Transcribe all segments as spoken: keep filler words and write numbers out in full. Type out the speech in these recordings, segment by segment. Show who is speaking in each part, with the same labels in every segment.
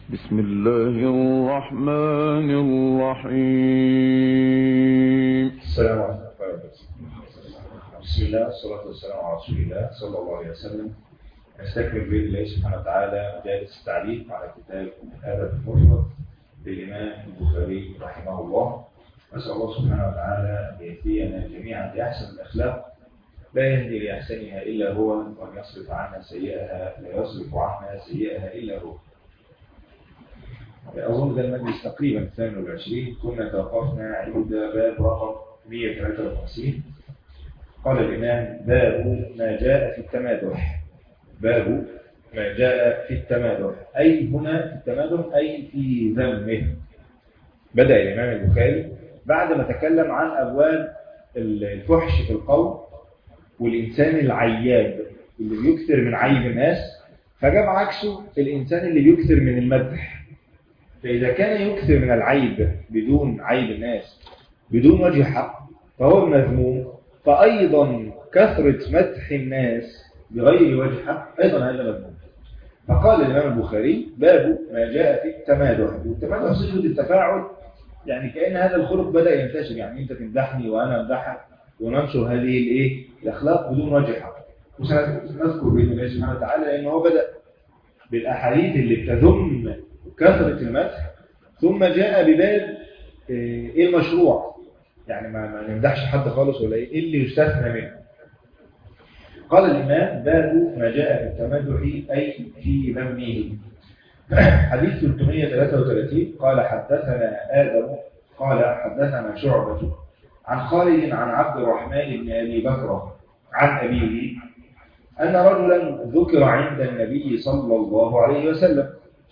Speaker 1: بسم الله الرحمن الرحيم.
Speaker 2: السلام عليكم ورحمة الله وبركاته. بسم الله والصلاة والسلام على رسول الله صلى الله عليه وسلم. نستكمل بإذن الله سبحانه وتعالى مجالس التعليق على كتاب الأدب المفرد للإمام البخاري رحمه الله. نسأل الله سبحانه وتعالى أن يهدينا جميعا لأحسن الأخلاق، لا يهدي لأحسنها إلا هو، وأن يصرف عنا سيئها لا يصرف عنا سيئها إلا هو. أظن ده المجلس تقريبا الثامن والعشرين، كنا توقفنا عند باب رقم مئة وثلاثة وخمسين. قال الإمام: باب ما جاء في التمادح. باب ما جاء في التمادح، أي هنا في التمادح أي في ذمه. بدأ الإمام البخاري بعد ما تكلم عن أبواب الفحش في القول والإنسان العياب اللي بيكثر من عيب الناس، فجاب عكسه الإنسان اللي بيكثر من المدح. فإذا كان يكثر من العيب بدون عيب الناس بدون وجه حق فهو مذموم، فأيضا كثرة مدح الناس بغير وجه حق أيضا هذا مذموم. فقال الإمام البخاري: باب ما جاء في التمادح. والتمادح صفة التفاعل، يعني كأن هذا الخلق بدأ ينتشر، يعني أنت تمدحني وأنا أمدحك وننشر هذه الإيه الأخلاق بدون وجه حق. وسنذكر بإذن الله سبحانه وتعالى لأنه هو بدأ بالأحاديث اللي بتذم كثرة المدح، ثم جاء بباب ايه المشروع، يعني ما, ما نمدحش حد خالص ولا ايه اللي يستثنى منه. قال الإمام: باب ما جاء في التمادح أي في ذمه. حديث ثلاثمئة وثلاثة وثلاثين. قال: حدثنا آدم قال حدثنا شعبة عن خالد عن عبد الرحمن بن أبي بكر عن أبيه أن رجلا ذكر عند النبي صلى الله عليه وسلم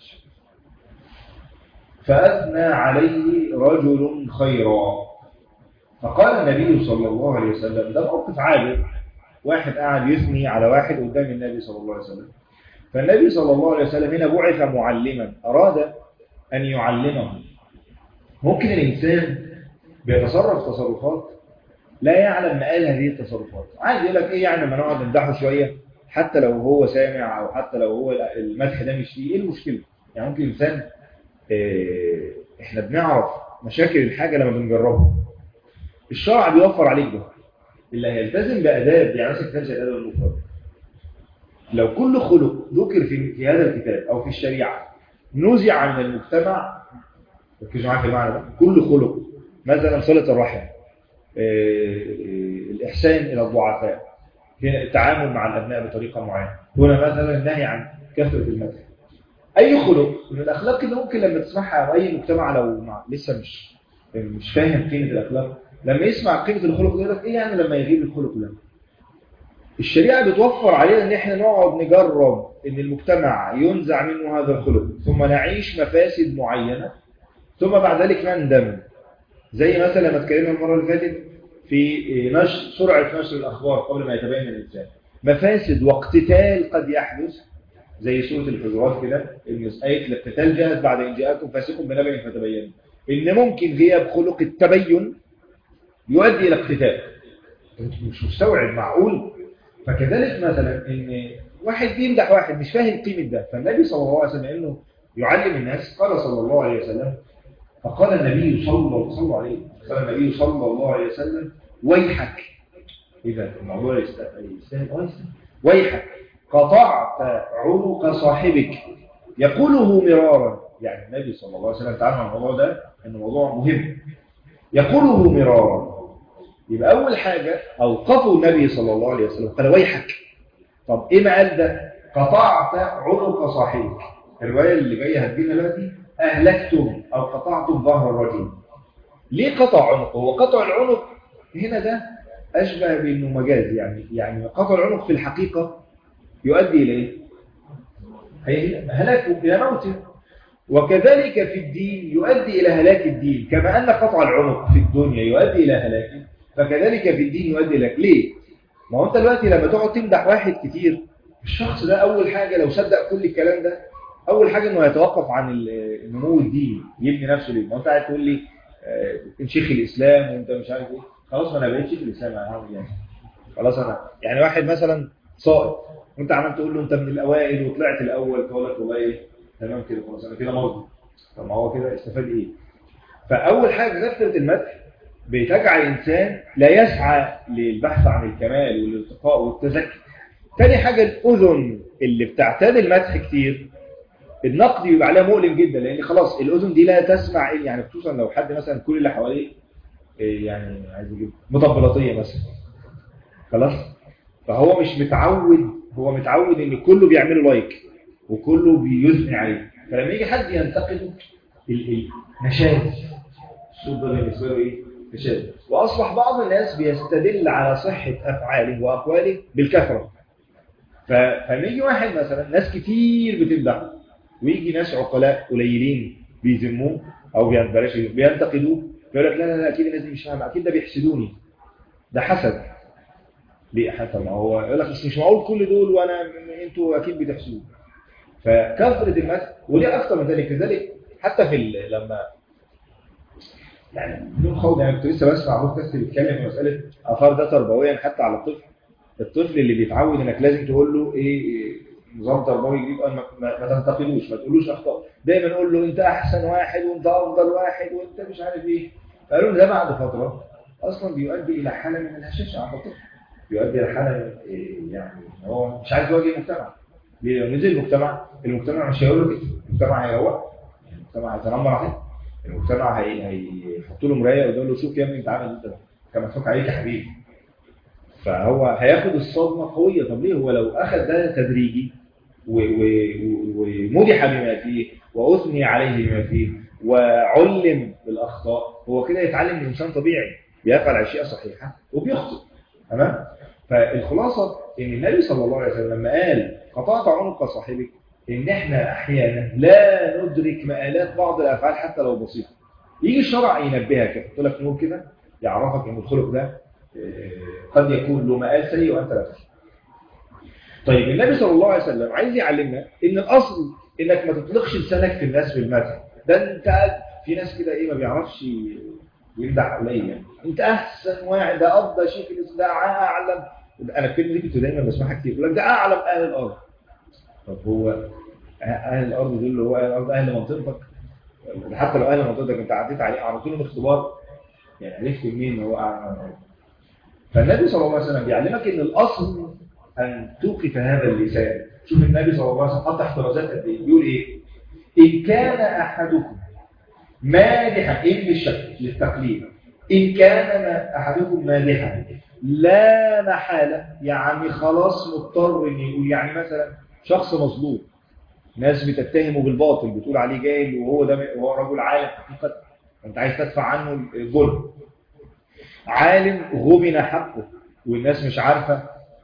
Speaker 2: فأثنى عليه رجل خيرا، فقال النبي صلى الله عليه وسلم: ده موقف عادل، واحد قاعد يثني على واحد قدام النبي صلى الله عليه وسلم. فالنبي صلى الله عليه وسلم هنا بعث معلما، أراد أن يعلمه. ممكن الإنسان بيتصرف تصرفات لا يعلم مآل هذه التصرفات، عايز يقول لك إيه يعني ما نقعد نمدحه شوية حتى لو هو سامع أو حتى لو هو المدح ده مش فيه، إيه المشكلة؟ يعني ممكن إنسان إيه إحنا بنعرف مشاكل الحاجة لما بنجربها. الشرع بيوفر عليك ده، اللي هيلتزم بأداب، يعني مثلا كتاب زي الأدب المفرد، لو كل خلق ذكر في في هذا الكتاب أو في الشريعة نزع من المجتمع، ركزوا معايا في المعنى ده، كل خلق مثلا صلة الرحم، إيه الإحسان إلى الضعفاء، التعامل مع الأبناء بطريقة معينة، هنا مثلا النهي عن كثرة المدح، أي خلق من الأخلاق اللي ممكن لما تسمعها أو أي مجتمع لو مع لسه مش مش فاهم قيمة الأخلاق، لما يسمع قيمة الخلق يقول لك إيه يعني لما يغيب الخلق ده؟ الشريعة بتوفر علينا إن إحنا نقعد نجرب إن المجتمع ينزع منه هذا الخلق، ثم نعيش مفاسد معينة، ثم بعد ذلك نندم. زي مثلا لما اتكلمنا المرة اللي فاتت في نشر سرعة نشر الأخبار قبل ما يتبين الإنسان، مفاسد واقتتال قد يحدث، زي سورة الحجرات كده، إن آية الاقتتال جاءت بعد إن جاءكم فاسق بنبأ فتبينوا، إن ممكن غياب خلق التبين يؤدي إلى اقتتال. أنت مش مستوعب، معقول؟ فكذلك مثلا إن واحد بيمدح واحد مش فاهم قيمة ده، فالنبي صلى الله عليه وسلم إنه يعلم الناس، قال صلى الله عليه وسلم، فقال النبي صلى الله عليه قال النبي صلى الله عليه وسلم: ويحك. إذا الموضوع يستاهل ويحك، قطعت عنق صاحبك. يقوله مرارا، يعني النبي صلى الله عليه وسلم تعالى عن الموضوع ده انه موضوع مهم، يقوله مرارا. يبقى اول حاجه اوقفوا النبي صلى الله عليه وسلم قال: ويحك. طب ايه مقال ده؟ قطعت عنق صاحبك. الروايه اللي جايه هتجينا دلوقتي: اهلكتم او قطعتم ظهر الرجل. ليه قطع عنقه؟ هو قطع العنق هنا ده اشبه بانه مجاز، يعني يعني قطع العنق في الحقيقه يؤدي إلى إيه؟ هلاكه إلى موته. وكذلك في الدين يؤدي إلى هلاك الدين، كما أن قطع العنق في الدنيا يؤدي إلى هلاكه، فكذلك في الدين يؤدي إلى. ليه؟ ما هو أنت دلوقتي لما تقعد تمدح واحد كتير، الشخص ده أول حاجة لو صدق كل الكلام ده، أول حاجة إنه يتوقف عن النمو الديني، يبني نفسه. ليه؟ ما أنت قاعد تقول لي أنت شيخ الإسلام وأنت مش عارف إيه، خلاص ما أنا بقيت شيخ الإسلام، أنا هعمل يعني خلاص أنا يعني واحد مثلا صائد وانت عمال تقول له انت من الاوائل وطلعت الاول، فقول لك والله ايه تمام كده خلاص انا كده مرضي. طب ما هو كده استفاد ايه؟ فاول حاجه كثره المدح بتجعل الانسان لا يسعى للبحث عن الكمال والارتقاء والتزكي. تاني حاجه الاذن اللي بتعتاد المدح كتير، النقد بيبقى عليها مؤلم جدا، لان خلاص الاذن دي لا تسمع يعني، خصوصا لو حد مثلا كل اللي حواليه يعني عايز يجيب مطبلاتيه مثلا، خلاص فهو مش متعود، هو متعود ان كله بيعمله لايك وكله بيثني عليه، فلما يجي حد ينتقده النشاز الصوت ده بالنسبه له ايه؟ نشاز. واصبح بعض الناس بيستدل على صحه افعاله واقواله بالكثره. فلما يجي واحد مثلا ناس كتير بتمدحه ويجي ناس عقلاء قليلين بيذموه او بلاش بينتقدوه، يقول لك لا لا لا اكيد الناس دي مش فاهمه، اكيد ده بيحسدوني، ده حسد. ليه حتى؟ ما هو يقول لك مش معقول كل دول وانا انتوا اكيد بتحسدوا. فكثره المدح وليه اكثر من ذلك. لذلك حتى في لما يعني بدون خوض يعني كنت لسه بسمع بودكاست بيتكلم في مساله اثار ده تربويا حتى على الطفل. الطفل اللي بيتعود انك لازم تقول له ايه نظام تربوي جديد، ما, ما تنتقدوش، ما تقولوش اخطاء، دايما قول له انت احسن واحد وانت افضل واحد وانت مش عارف ايه. قالوا ده بعد فتره اصلا بيؤدي الى حاله من الهشاشه عند الطفل، بيؤدي الى حاله إيه يعني هو مش عايز يواجه المجتمع. لو نزل المجتمع، المجتمع مش هيقول له كده، المجتمع هيروق، المجتمع هيتنمر عليه، المجتمع هيحط له مرايه ويقول له شوف يا ابني انت عامل انت كان مضحوك عليك يا حبيبي. فهو هياخد الصدمه قويه. طب ليه؟ هو لو اخذ ده تدريجي ومدح بما فيه واثني عليه بما فيه وعلم بالاخطاء، هو كده يتعلم من انسان طبيعي بيفعل اشياء صحيحه وبيخطئ. تمام؟ فالخلاصه ان النبي صلى الله عليه وسلم لما قال قطعت عنق صاحبك، ان احنا احيانا لا ندرك مآلات بعض الافعال حتى لو بسيطه. يجي الشرع ينبهك، يحط لك نور كده يعرفك ان الخلق ده قد يكون له مآل سيء وانت لا تشعر. طيب النبي صلى الله عليه وسلم عايز يعلمنا ان الاصل انك ما تطلقش لسانك في الناس بالمدح. ده انت في ناس كده ايه ما بيعرفش يمدح قليل، يعني انت احسن واحد، ده افضل شيء في الاسلام، ده اعلم. انا الكلمه دي كنت دايما بسمعها كتير، يقول لك ده اعلم اهل الارض. طب هو اهل الارض دول اللي هو اهل الارض اهل منطقتك؟ حتى لو اهل منطقتك انت عديت عليه عملت لهم اختبار، يعني عرفت منين هو اعلم الارض؟ فالنبي صلى الله عليه وسلم بيعلمك ان الاصل ان توقف هذا اللسان. شوف النبي صلى الله عليه وسلم حط احترازات قد ايه، بيقول ايه؟ ان كان احدكم مادحا، ايه للشك للتقليد، ان كان احدكم مادحا لا محاله، يعني خلاص مضطر ان يقول، يعني مثلا شخص مظلوم، ناس بتتهمه بالباطل بتقول عليه جاهل وهو ده وهو رجل عالم حقيقه، انت عايز تدفع عنه الظلم. عالم غبن حقه والناس مش عارفه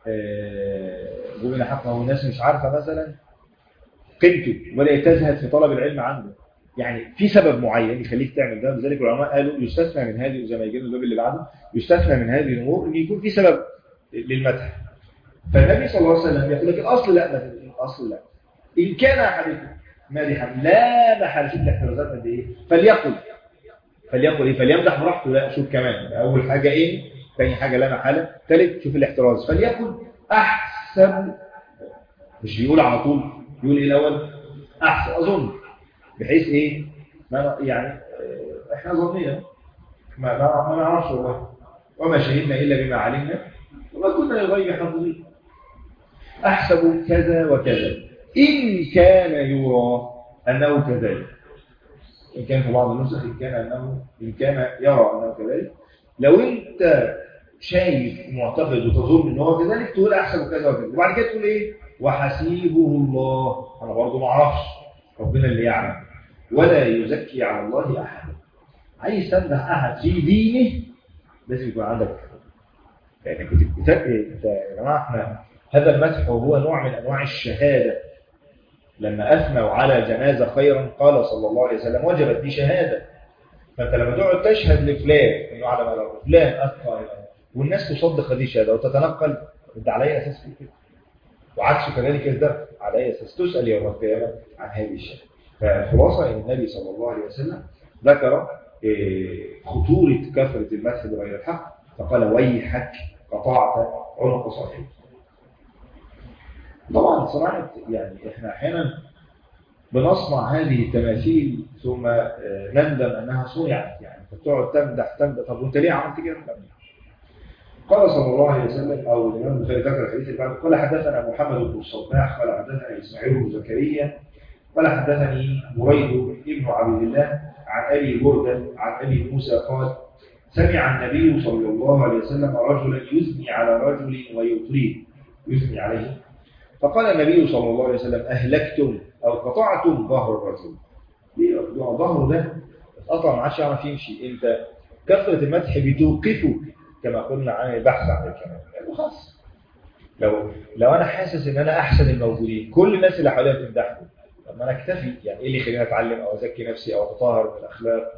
Speaker 2: غبن حقه والناس مش عارفه مثلا قيمته ولا تزهد في طلب العلم عنده، يعني في سبب معين يخليك تعمل ده. لذلك العلماء قالوا يستثنى من هذه، زي ما يجينا الباب اللي بعده، يستثنى من هذه الامور ان يكون في سبب للمدح. فالنبي صلى الله عليه وسلم يقول لك الاصل لا، الاصل لا، ان كان احدكم مادحا لا محل، شوف الاحترازات قد ايه، فليقل فليقل ايه، فليمدح براحته. لا شوف كمان، اول حاجه ايه، ثاني حاجه لا محاله، ثالث شوف الاحتراز، فليقل احسن. مش بيقول على طول، يقول ايه الاول؟ احسن اظن، بحيث ايه ما يعني احنا ظنينا ما ما نعرفش والله، وما شهدنا الا بما علمنا وما كنا للغيب حافظين. احسب كذا وكذا ان كان يرى انه كذلك، إن كان في بعض النسخ إن كان أنه إن كان يرى أنه كذلك. لو أنت شايف معتقد وتظن أنه هو كذلك تقول أحسن كذا وكذا، وبعد كده تقول إيه؟ وحسيبه الله، أنا برضو ما أعرفش، ربنا اللي يعلم، ولا يزكي على الله أحد. عايز تمدح أحد في دينه لازم يكون عندك، يعني كنت بتتكي يا جماعة احنا هذا المدح هو نوع من أنواع الشهادة. لما أثنوا على جنازة خيرا قال صلى الله عليه وسلم وجبت دي شهادة. فأنت لما تقعد تشهد لفلان إنه على ما فلان أثنى والناس تصدق هذه الشهادة وتتنقل، أنت على أي أساس كده؟ وعكسه كذلك الدرس، على أي أساس تسأل يوم القيامة عن هذه الشهادة. فالخلاصة إن النبي صلى الله عليه وسلم ذكر خطورة كثرة المدح بغير الحق، فقال ويحك قطعت عنق صاحبك. طبعا صناعة، يعني احنا احيانا، بنصنع هذه التماثيل ثم نندم أنها صنعت، يعني فتقعد تمدح تمدح، طب وانت ليه عملت كده؟ قال صلى الله عليه وسلم، أو الإمام البخاري ذكر الحديث اللي بعده، قال حدثنا محمد بن الصباح قال حدثنا إسماعيل بن زكريا قال حدثني بريد بن عبد الله عن أبي بردة عن أبي موسى قال سمع النبي صلى الله عليه وسلم رجلا يثني على رجل ويطريه، يثني عليه، فقال النبي صلى الله عليه وسلم أهلكتم أو قطعتم ظهر الرجل. ليه ظهره ده اتقطع ما عادش يعرف يمشي؟ انت كثرة المدح بتوقفه كما قلنا عن البحث عن الكلام، يعني خلاص. لو لو انا حاسس ان انا احسن الموجودين، كل الناس اللي حواليا بتمدحني، طب ما انا اكتفي، يعني ايه اللي يخليني اتعلم او ازكي نفسي او اتطهر من الاخلاق؟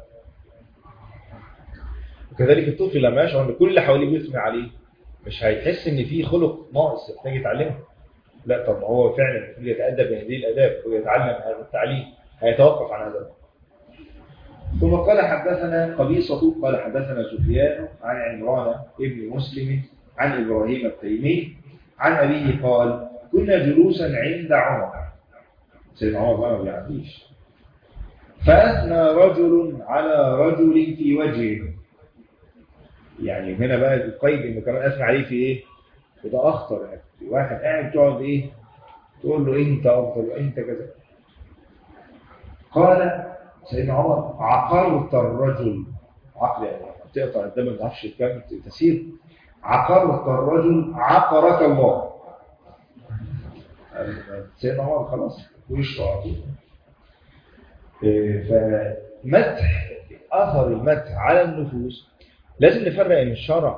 Speaker 2: وكذلك الطفل لما يشعر ان كل اللي حواليه بيثني عليه، مش هيحس ان في خلق ناقص يحتاج يتعلمه. لا، طب هو فعلا المفروض يتأدب بهذه الآداب ويتعلم هذا التعليم، هيتوقف عن هذا. ثم قال حدثنا قبيصة قال حدثنا سفيان عن عمران ابن مسلم عن إبراهيم التيمي عن أبيه قال كنا جلوسا عند عمر، سيدنا عمر ما بيعديش، فأثنى رجل على رجل في وجهه. يعني هنا بقى القيد إنه كمان أثنى عليه في إيه؟ وده أخطر، يعني واحد قاعد تقعد إيه؟ تقول له أنت أفضل وأنت كذا. قال سيدنا عمر عقرت الرجل، عقل يعني تقطع الدم ما تعرفش كم تسير، عقرت الرجل عقرك الله. سيدنا عمر خلاص ويشرع على طول. فمدح أثر المدح على النفوس لازم نفرق من الشرع،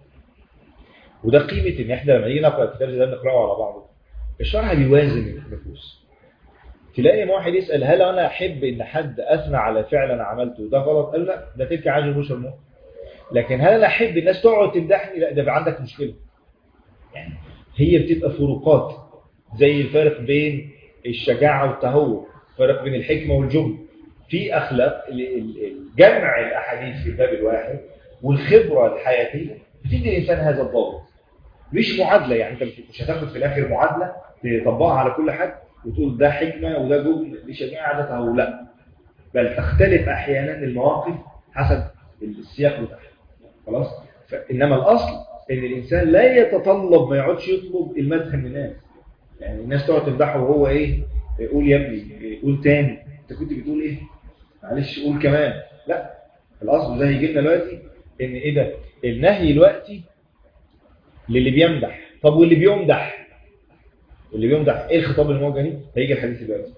Speaker 2: وده قيمة إن إحنا لما نيجي نقرأ الكتاب ده نقرأه على بعضه. الشرع بيوازن النفوس. تلاقي واحد يسأل هل أنا أحب إن حد أثنى على فعل أنا عملته ده غلط؟ قال لا، ده تلك عاجل بشر مؤمن. لكن هل أنا أحب الناس تقعد تمدحني؟ لا، ده عندك مشكلة. يعني هي بتبقى فروقات، زي الفرق بين الشجاعة والتهور، فرق بين الحكمة والجبن. في أخلاق جمع الأحاديث في الباب الواحد والخبرة الحياتية بتدي الإنسان هذا الضابط، مش معادلة. يعني أنت مش هتاخد في الآخر معادلة تطبقها على كل حد وتقول ده حكمة وده جبن، دي شجاعة ده تهور، لا، بل تختلف أحيانا المواقف حسب السياق بتاعها. خلاص. إنما الأصل إن الإنسان لا يتطلب، ما يقعدش يطلب المدح من الناس. يعني الناس تقعد تمدحه وهو إيه؟ قول يا ابني، قول تاني، أنت كنت بتقول إيه؟ معلش قول كمان. لا، الأصل ده هيجي لنا دلوقتي إن إيه ده؟ النهي دلوقتي للي بيمدح. طب واللي بيمدح؟ اللي بيمدح إيه الخطاب الموجه دي؟ هيجي الحديث دلوقتي.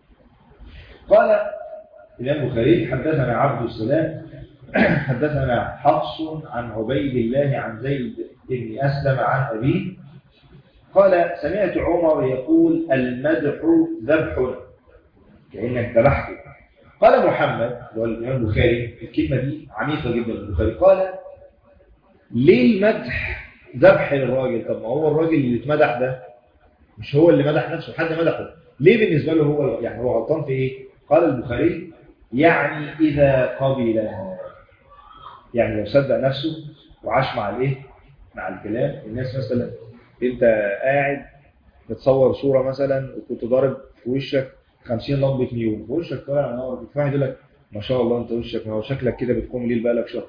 Speaker 2: قال الإمام البخاري حدثنا عبد السلام حدثنا حفص عن عبيد الله عن زيد بن أسلم عن أبيه قال سمعت عمر يقول المدح ذبح، كأنك ذبحته. قال محمد والإمام البخاري الكلمة دي عميقة جدا البخاري، قال ليه المدح ذبح للراجل؟ طب ما هو الراجل اللي اتمدح ده مش هو اللي مدح نفسه، حد مدحه، ليه بالنسبة له هو يعني هو غلطان في ايه؟ قال البخاري يعني إذا قبل، يعني لو صدق نفسه وعاش مع الايه؟ مع الكلام. الناس مثلا انت قاعد بتصور صورة مثلا وكنت ضارب في وشك خمسين لمبة نيون، وشك طالع نار، واحد يقول لك ما شاء الله انت وشك هو شكلك كده بتقوم ليل بقالك شهر،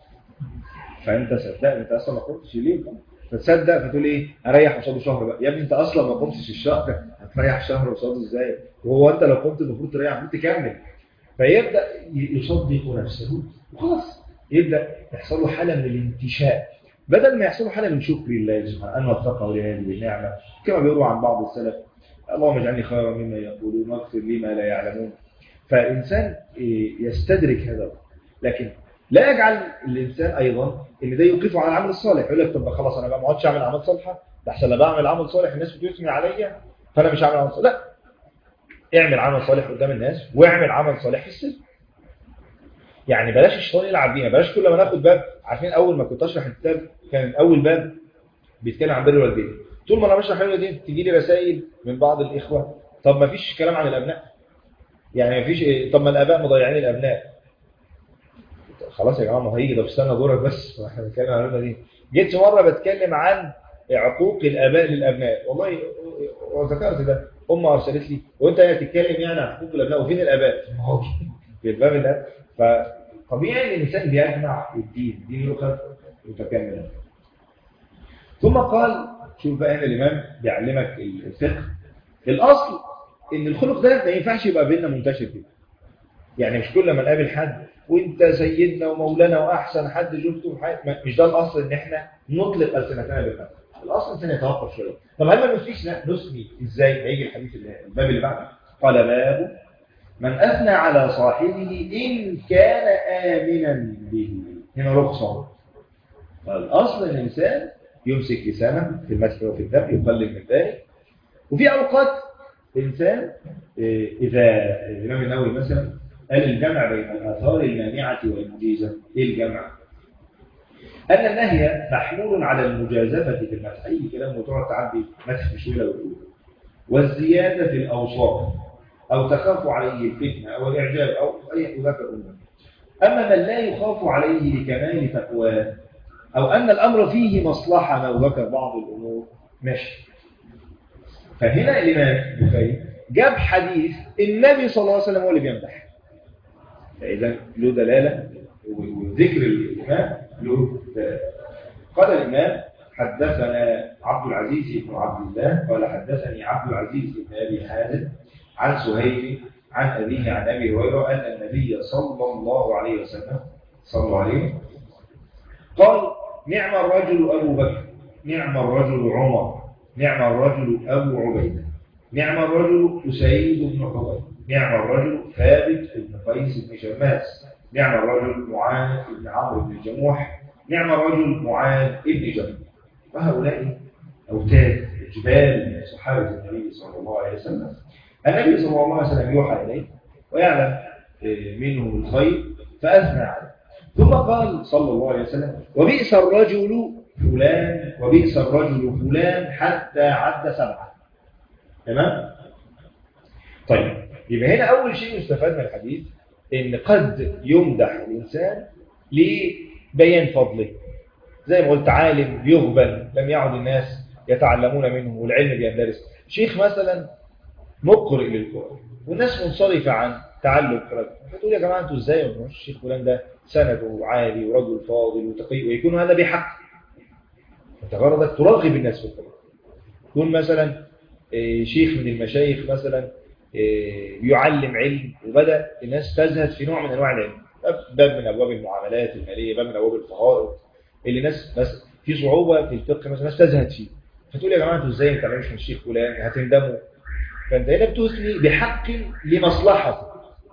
Speaker 2: فانت صدقت، انت اصلا ما قمتش ليه؟ فتصدق فتقول ايه؟ اريح قصاده شهر بقى. يا ابني انت اصلا ما قمتش الشهر، هتريح شهر قصاده ازاي؟ وهو انت لو قمت المفروض تريح، المفروض تكمل. فيبدا يصدق نفسه وخلاص، يبدا يحصل له حاله من الانتشاء بدل ما يحصل له حاله من شكر الله سبحانه ان وفقه لهذه النعمه، كما بيقولوا عن بعض السلف اللهم اجعلني خيرا مما يقولون واغفر لي ما لا يعلمون. فالانسان يستدرك هذا، لكن لا يجعل الانسان ايضا ان ده يوقفه على العمل الصالح. يقول لك طب خلاص انا بقى ما اقعدش اعمل اعمال صالحه، ده احسن لا بعمل عمل صالح الناس بتثني عليا فانا مش هعمل عمل صالح. لا، اعمل عمل صالح قدام الناس واعمل عمل صالح في السر. يعني بلاش الشيطان يلعب بينا، بلاش كل ما ناخد باب. عارفين اول ما كنت اشرح الكتاب كان اول باب بيتكلم عن بر الوالدين، طول ما انا بشرح بر الوالدين تيجي لي رسائل من بعض الاخوه طب ما فيش كلام عن الابناء، يعني ما فيش، طب ما الاباء مضيعين الابناء. خلاص يا جماعه ما هيجي ده في سنه دورك بس احنا بنتكلم عن الابناء دي. جيت مره بتكلم عن عقوق الاباء للابناء، والله وذكرت ده امه ارسلت لي وانت هتتكلم يعني عن حقوق الابناء وفين الاباء في الباب ده. فطبيعي ان الانسان بيجمع الدين دين لغه متكامله. ثم قال شوف بقى هنا الامام بيعلمك الفقه. الاصل ان الخلق ده ما ينفعش يبقى بيننا منتشر كده. يعني مش كل ما نقابل حد وانت سيدنا ومولانا واحسن حد شفته في حياتك، مش ده الاصل ان احنا نطلق السنتنا بالفعل. الاصل الانسان يتوقف شويه. طب هل ما نسميش؟ لا نسمي. ازاي؟ هيجي الحديث اللي الباب اللي بعده قال باب من اثنى على صاحبه ان كان امنا به. هنا رخصه. فالاصل ان الانسان يمسك لسانه في المدح وفي الذم يقلل من ذلك. وفي اوقات الانسان اذا الامام النووي مثلا قال الجمع بين الآثار المانعة والمجيزة. إيه الجمع؟ أن النهي محمول على المجازفة في المدح، أي كلام وتقعد تعدي مدح بشوية وتقول، والزيادة في الأوصاف أو تخاف عليه الفتنة أو الإعجاب أو أي ذكر أمه. أما من لا يخاف عليه لكمال تقواه أو أن الأمر فيه مصلحة أو ذكر بعض الأمور ماشي. فهنا الإمام البخاري جاب حديث النبي صلى الله عليه وسلم هو اللي بيمدح، فإذا له دلالة وذكر الإمام له دلالة. قال الإمام حدثنا عبد العزيز بن عبد الله قال حدثني عبد العزيز بن أبي حازم عن سهيل عن أبيه عن أبي هريرة أن النبي صلى الله عليه وسلم صلى الله عليه قال نعم الرجل أبو بكر، نعم الرجل عمر، نعم الرجل أبو عبيدة، نعم الرجل أسيد بن حضير، نعم الرجل ثابت بن قيس بن شماس، نعم الرجل معاذ بن عمرو بن الجموح، نعم الرجل معاذ بن جبل. وهؤلاء أوتاد جبال من صحابة النبي صلى الله عليه وسلم. النبي صلى الله عليه وسلم يوحى إليه ويعلم منهم الخير فأثنى عليه. ثم قال صلى الله عليه وسلم وبئس الرجل فلان وبئس الرجل فلان حتى عد سبعة. تمام؟ طيب يبقى هنا أول شيء يستفاد من الحديث إن قد يمدح الإنسان لبيان فضله، زي ما قلت عالم يغبن لم يعد الناس يتعلمون منه والعلم بيندرس. شيخ مثلا مقرئ للقرآن والناس منصرفة عن تعلم قراءته، فتقول يا جماعة أنتوا إزاي ما الشيخ فلان ده سنده عالي ورجل فاضل وتقي ويكون هذا بحق. أنت غرضك ترغب الناس في القرآن. يكون مثلا شيخ من المشايخ مثلا يعلم علم وبدأ الناس تزهد في نوع من أنواع العلم، باب من أبواب المعاملات المالية، باب من أبواب الفرائض اللي الناس بس في صعوبة في الفقه مثلا الناس تزهد فيه، فتقول يا جماعة أنتوا إزاي ما تعملوش من الشيخ فلان هتندموا. فأنت هنا بتثني بحق لمصلحة،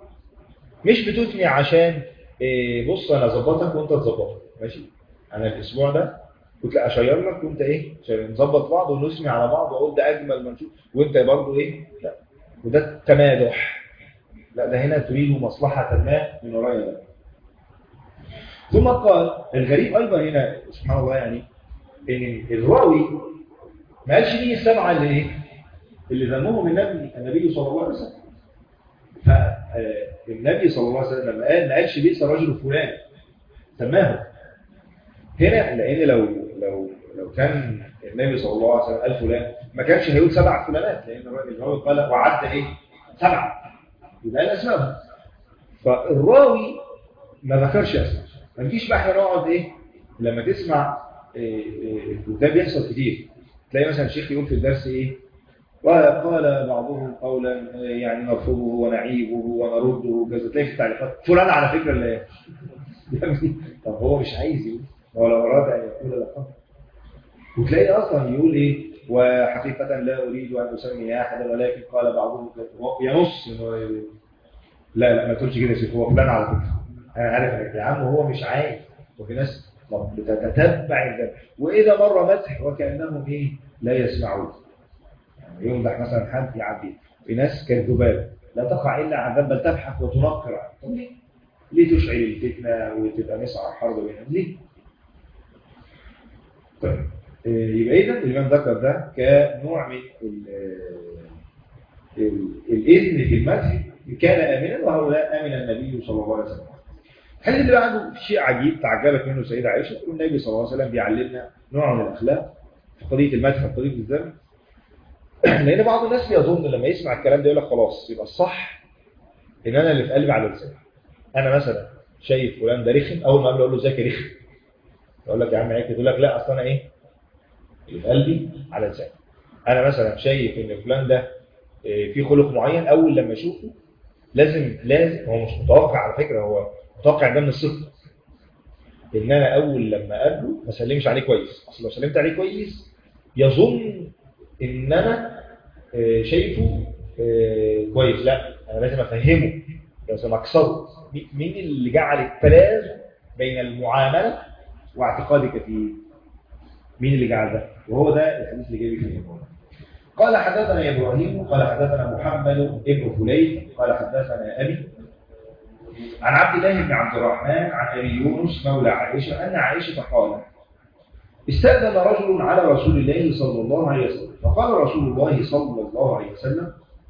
Speaker 2: مش بتثني عشان بص أنا ظبطك وأنت تظبطك ماشي. أنا الأسبوع ده كنت أشير لك وأنت إيه عشان نظبط بعض ونسمي على بعض وأقول ده أجمل ما نشوف وأنت برضه إيه لا، وده تمادح. لا ده هنا تريد مصلحة ما من وراء ذلك. ثم قال الغريب أيضا هنا سبحان الله يعني إن الراوي ما قالش ليه السبعة اللي إيه اللي ذمهم النبي النبي صلى الله عليه وسلم. فالنبي صلى الله عليه وسلم لما قال ما قالش بئس الرجل فلان سماه هنا، لأن لو لو لو كان النبي صلى الله عليه وسلم قال فلان ما كانش هيقول سبع فلانات، لأن الراوي قال وعد إيه سبعة يبقى قال أسمائهم. فالراوي ما ذكرش أسماء. ما نجيش بقى احنا نقعد إيه لما تسمع وده بيحصل كتير، تلاقي مثلا الشيخ يقول في الدرس إيه وقال بعضهم قولا يعني نرفضه ونعيبه ونرده كذا، تلاقي في التعليقات فلان على فكرة اللي طب هو مش عايز يقول ولا أراد أن يقول لقد، وتلاقي أصلا يقول إيه وحقيقة لا أريد أن أسمي أحدا ولكن قال بعضهم ينص لا لا ما تقولش كده يا شيخ هو فلان على فكرة أنا عارف يا عم هو مش عايز. وفي ناس بتتتبع الذنب وإذا مر مسح وكأنهم إيه لا يسمعون، يعني يمدح مثلا حد يعدي في ناس كالذباب لا تقع إلا عن ذنب بل تبحث وتنقر. طب ليه؟ ليه تشعل الفتنة وتبقى مسعى حرب بينهم ليه؟ طيب يبقى إذن الإمام ذكر ده كنوع من الإذن في المدح كان آمنا وهؤلاء آمن النبي صلى الله عليه وسلم. الحديث اللي بعده شيء عجيب تعجبت منه سيدة عائشة، النبي صلى الله عليه وسلم بيعلمنا نوع من الأخلاق في قضية المدح وقضية الذم. لان بعض الناس يظن لما يسمع الكلام ده يقول لك خلاص يبقى الصح ان انا اللي في قلبي على لساني. انا مثلا شايف فلان ده رخم، اول ما قبل اقول له ازيك يا رخم، يقول لك يا عم عيب، يقول لك لا اصل انا ايه اللي في قلبي على لساني. انا مثلا شايف ان فلان ده في خلق معين، اول لما اشوفه لازم لازم هو مش متوقع على فكره، هو متوقع ده من الصدق، ان انا اول لما اقابله ما اسلمش عليه كويس. اصل لو سلمت عليه كويس يظن ان انا شايفه كويس، لا انا لازم افهمه، لازم اكسره. مين اللي جعل التلازم بين المعامله واعتقادك فيه؟ مين اللي جعل ده؟ وهو ده الحديث اللي جاي فيه. قال حدثنا ابراهيم قال حدثنا محمد ابن فليح قال حدثنا ابي عن عبد الله بن عبد الرحمن عن ابي يونس مولى عائشه ان عائشه قالت استأذن رجل على رسول الله صلى الله عليه وسلم، فقال رسول الله صلى الله عليه وسلم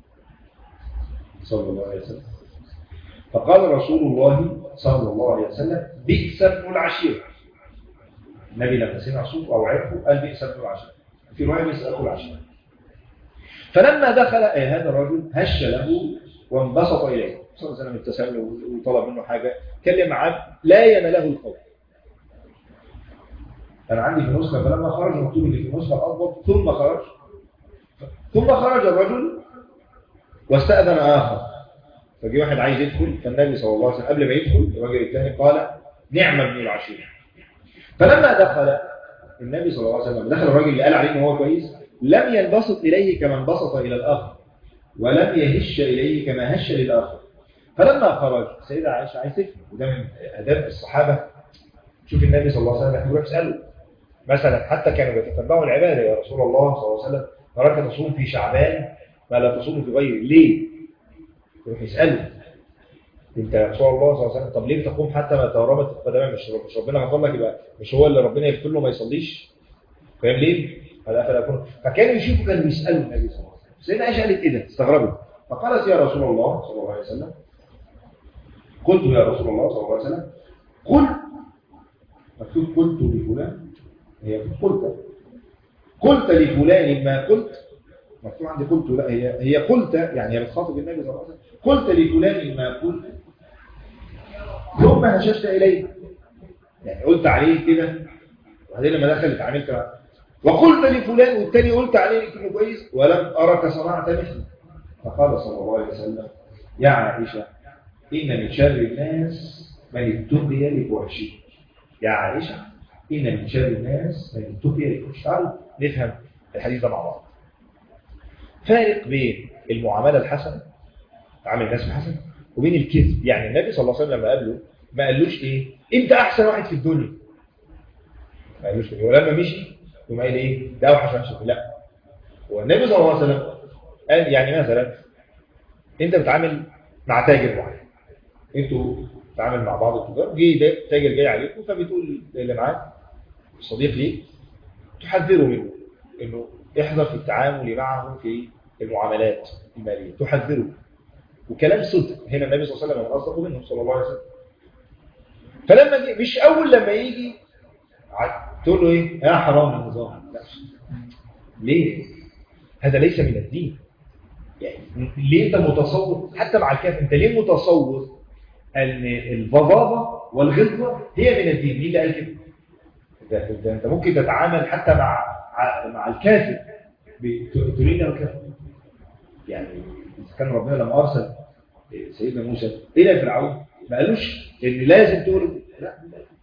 Speaker 2: صلى الله عليه وسلم فقال رسول الله صلى الله عليه وسلم بئس ابن العشيرة. النبي لما سمع صوت او عرفه قال بئس ابن العشيرة، في روايه بئس ابن العشيرة. فلما دخل هذا الرجل هش له وانبسط اليه، صلى الله عليه وسلم ابتسم له وطلب منه حاجه، كلم عبد لا يناله القول. أنا عندي في نسخة فلما خرج مكتوب اللي في نسخة الأضبط ثم خرج ثم خرج الرجل واستأذن آخر، فجي واحد عايز يدخل، فالنبي صلى الله عليه وسلم قبل ما يدخل الرجل الثاني قال نعم ابن العشيرة. فلما دخل النبي صلى الله عليه وسلم دخل الرجل اللي قال عليه إنه هو كويس، لم ينبسط إليه كما انبسط إلى الآخر، ولم يهش إليه كما هش للآخر. فلما خرج سيدة عائشة عايز تفهم، وده من آداب الصحابة. شوف النبي صلى الله عليه وسلم يروح يسأله مثلا، حتى كانوا بيتتبعوا العبادة، يا رسول الله صلى الله عليه وسلم نراك تصوم في شعبان ما لا تصوم في غيره، ليه؟ يروح يسأله انت يا رسول الله صلى الله عليه وسلم طب ليه تقوم حتى ما تورمت القدمان؟ مش مش ربنا غفر لك، يبقى مش هو اللي ربنا يغفر له ما يصليش؟ فاهم ليه؟ هذا فلا يكون. فكانوا يشوفوا كانوا بيسالوا النبي صلى الله عليه وسلم. سيدنا عائشه قالت ايه ده؟ استغربت، فقالت يا رسول الله صلى الله عليه وسلم، قلت يا رسول الله صلى الله عليه وسلم قل، مكتوب قلت لفلان، هي قلت قلت لفلان ما قلت، مكتوب عندي قلت، لا هي هي قلت، يعني هي بتخاطب النبي صلى الله عليه وسلم، قلت لفلان ما قلت ثم هششت اليه، يعني قلت عليه كده وبعدين لما دخلت عملت معه، وقلت لفلان والتاني قلت عليه كده كويس ولم ارك صنعت مثله. فقال صلى الله عليه وسلم يا عائشه ان من شر الناس من اتقي لفحشه. يا عائشه ان من شر الناس من اتقي لفحشه. تعالوا نفهم الحديث ده مع بعض. فارق بين المعامله الحسنه، تعامل الناس الحسن، وبين الكذب. يعني النبي صلى الله عليه وسلم لما قابله ما قالوش ايه انت احسن واحد في الدنيا، ما قالوش كده، ولما مشي يقوم قال ايه ده اوحش واحد في الدنيا، لا. والنبي صلى الله عليه وسلم قال يعني مثلا انت بتعامل مع تاجر معين، انتوا بتتعامل مع بعض التجار، جه تاجر جاي عليكم فبتقول اللي معاك صديق ليك تحذره منه انه احذر في التعامل معه في المعاملات الماليه، تحذره، وكلام صدق. هنا النبي صلى الله عليه وسلم اصدق منه صلى الله عليه وسلم. فلما جي مش اول لما يجي تقول له ايه يا حرام النظام، لا. ليه؟ هذا ليس من الدين. يعني ليه انت متصور حتى مع الكافر، انت ليه متصور ان الفظاظه والغلظه هي من الدين؟ مين اللي قال كده؟ ده, ده انت ممكن تتعامل حتى مع مع الكافر تريد الكافر. يعني كان ربنا لما ارسل سيدنا موسى الى فرعون ما قالوش ان لازم تقول لا.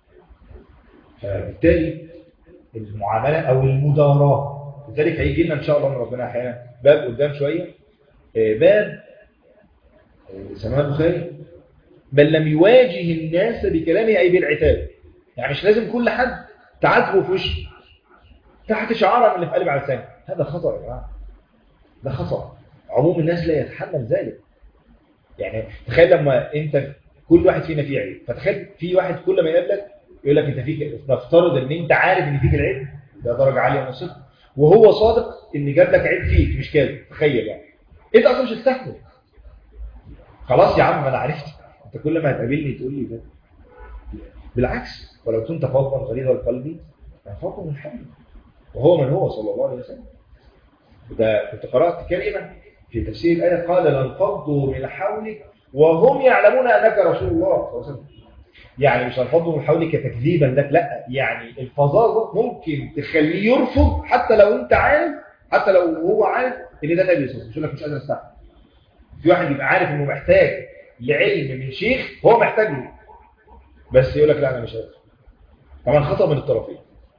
Speaker 2: فبالتالي المعامله او المداراه، لذلك هيجي لنا ان شاء الله من ربنا احيانا باب قدام شويه، باب سماه البخاري بل لم يواجه الناس بكلامه اي بالعتاب. يعني مش لازم كل حد تعاتبه في وشه تحت شعاره من اللي في قلب على لسانه، هذا خطأ يا جماعه، ده خطأ. عموم الناس لا يتحمل ذلك. يعني تخيل لما انت كل واحد فينا فيه عيب، فتخيل في واحد كل ما يقابلك يقول لك انت فيك، نفترض ان انت عارف ان فيك العيب ده درجه عاليه من الصدق، وهو صادق ان جاب لك عيب فيك مش كاذب، تخيل يعني انت اصلا مش هتستحمل. خلاص يا عم انا عرفت، انت كل ما هتقابلني تقول لي ده. بالعكس، ولو كنت فظا غليظ القلب فانفضوا من حولك، وهو من هو صلى الله عليه وسلم. ده كنت قرأت كلمة في تفسير الآية قال لانفضوا من حولك وهم يعلمون أنك رسول الله صلى الله عليه وسلم. يعني مش لانفضوا من حولك تكذيبا لك، لا، يعني الفظاظة ممكن تخليه يرفض حتى لو أنت عارف، حتى لو هو عارف إن ده النبي صلى الله عليه وسلم، مش يقول لك مش قادر أستحمل. في واحد يبقى عارف إنه محتاج لعلم من شيخ هو محتاج له، بس يقول لك لا أنا مش قادر. طبعا خطأ من الطرفين.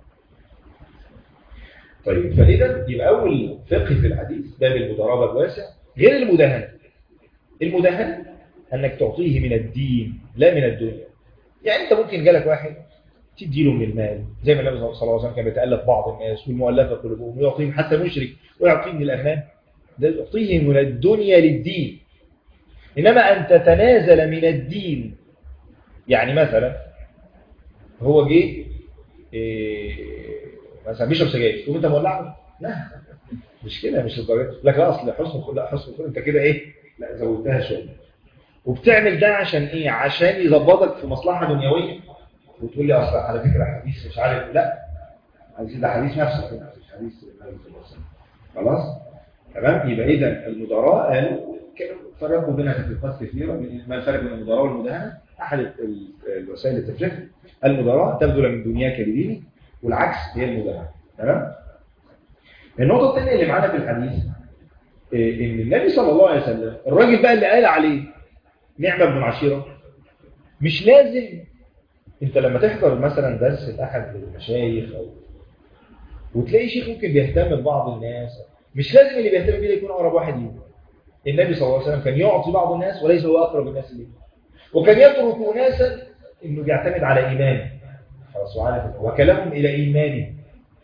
Speaker 2: طيب فإذا يبقى أول فقه في الحديث باب المضاربة الواسع غير المداهنة. المداهنة أنك تعطيه من الدين لا من الدنيا. يعني أنت ممكن جالك واحد تديله من المال زي ما النبي صلى الله عليه وسلم كان بيتألف بعض الناس والمؤلفة قلوبهم ويعطيهم حتى مشرك ويعطيه من الأمان، ده يعطيه من الدنيا للدين. إنما أن تتنازل من الدين، يعني مثلا هو جه إيه مثلا بيشرب سجاير تقوم انت مولعه؟ لا مش كده، مش الدرجه. لك لا اصل حسن الخلق، لا حسن الخلق انت كده ايه، لا زودتها شويه. وبتعمل ده عشان ايه؟ عشان يظبطك في مصلحه دنيويه. وتقول لي اصل على فكره حديث مش عارف، لا عايز ده حديث نفسك مش حديث النبي صلى الله عليه وسلم. خلاص تمام. يبقى اذا المداراة قالوا فرقوا بينها تفريقات كثيره. ما الفرق بين المداراة والمداهنه؟ احد الوسائل التفريق المداراة تبذل من دنياك لدينك، والعكس هي المداهنه. تمام. النقطه الثانيه اللي معانا في الحديث ان النبي صلى الله عليه وسلم الراجل بقى اللي قال عليه نعمه ابن العشيره، مش لازم انت لما تحضر مثلا درس لاحد المشايخ او وتلاقي شيخ ممكن بيهتم ببعض الناس، مش لازم اللي بيهتم بيه يكون اقرب واحد ليه. النبي صلى الله عليه وسلم كان يعطي بعض الناس وليس هو اقرب الناس ليه، وكان يترك ناسا انه بيعتمد على ايمانه خلاص وعارف وكلامهم الى ايمانه.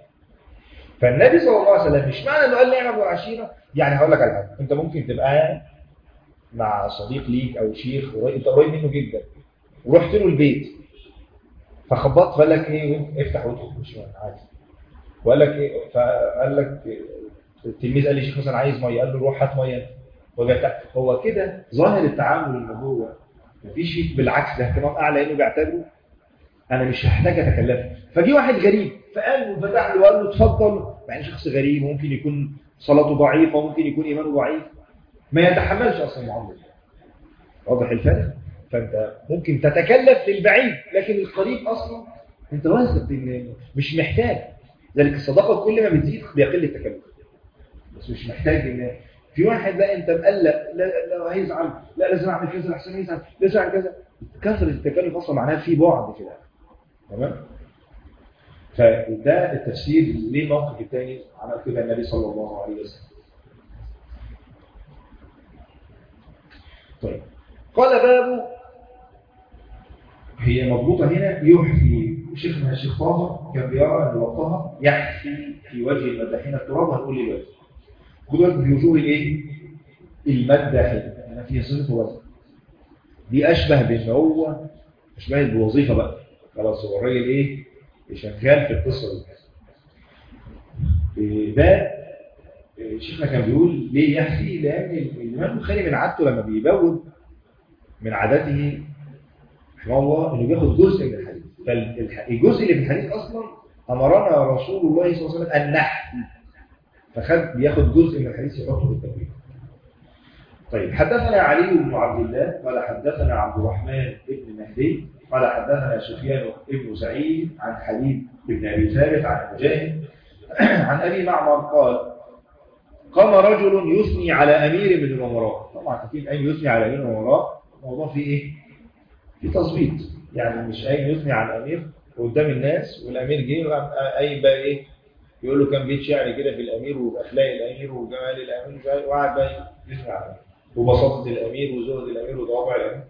Speaker 2: فالنبي صلى الله عليه وسلم مش معنى انه قال نعمه والعشيره، يعني هقول لك على حاجه، انت ممكن تبقى مع صديق ليك او شيخ انت قريب منه جدا ورحت له البيت فخبطت فقال لك ايه افتح وادخل مش عادي، وقال لك ايه فقال لك التلميذ قال لي شيخ مثلا عايز ميه، قال له روح هات ميه، هو كده ظاهر التعامل ان هو مفيش فيه بالعكس ده اهتمام اعلى انه بيعتبره انا مش هحتاج اتكلف. فجي واحد غريب فقال وفتح له وقال له اتفضل، يعني شخص غريب ممكن يكون صلاته ضعيفه وممكن يكون ايمانه ضعيف ما يتحملش اصلا المعامله. واضح الفرق؟ فانت ممكن تتكلف للبعيد لكن القريب اصلا انت واثق ان مش محتاج. ذلك الصداقه كل ما بتزيد بيقل التكلف، بس مش محتاج ان في واحد لا انت مقلق لا لا هيزعل لا لازم اعمل كذا احسن يزعل لازم اعمل كذا. كثره التكلف اصلا معناها في بعد كده. تمام. فده التفسير ليه الموقف الثاني عمل كده النبي صلى الله عليه وسلم. طيب قال باب هي مضبوطه هنا يحفي. شيخنا الشيخ طه كان بيرى ان وقتها يحفي في وجه المداحين التراب، هنقول لي دلوقتي خدوا في وجوه الايه المداحين هنا في صفه وزن دي اشبه بان هو اشبه بوظيفه بقى خلاص هو الراجل ايه شغال في القصه دي. ده شيخنا كان بيقول ليه يحفي؟ لان الامام البخاري من عادته لما بيبوب من عادته رحمه الله انه بياخد جزء من الحديث. فالجزء اللي في الحديث اصلا امرنا رسول الله صلى الله عليه وسلم ان نحفي، فخد بياخد جزء من الحديث يحطه في التبويب. طيب حدثنا علي بن عبد الله قال حدثنا عبد الرحمن بن مهدي قال حدثنا سفيان بن سعيد عن حبيب بن ابي ثابت عن مجاهد عن ابي معمر قال قام رجل يثني على امير من الامراء. طبعا اكيد اي يثني على امير من الامراء الموضوع فيه ايه؟ في تظبيط، يعني مش اي يثني على الامير قدام الناس والامير جه اي بقى ايه يقول له كان بيت شعر كده في الامير وباخلاق الامير وجمال الامير وقعد بقى يثني على الامير وبساطه الامير وزهد الامير وطوابع الامير.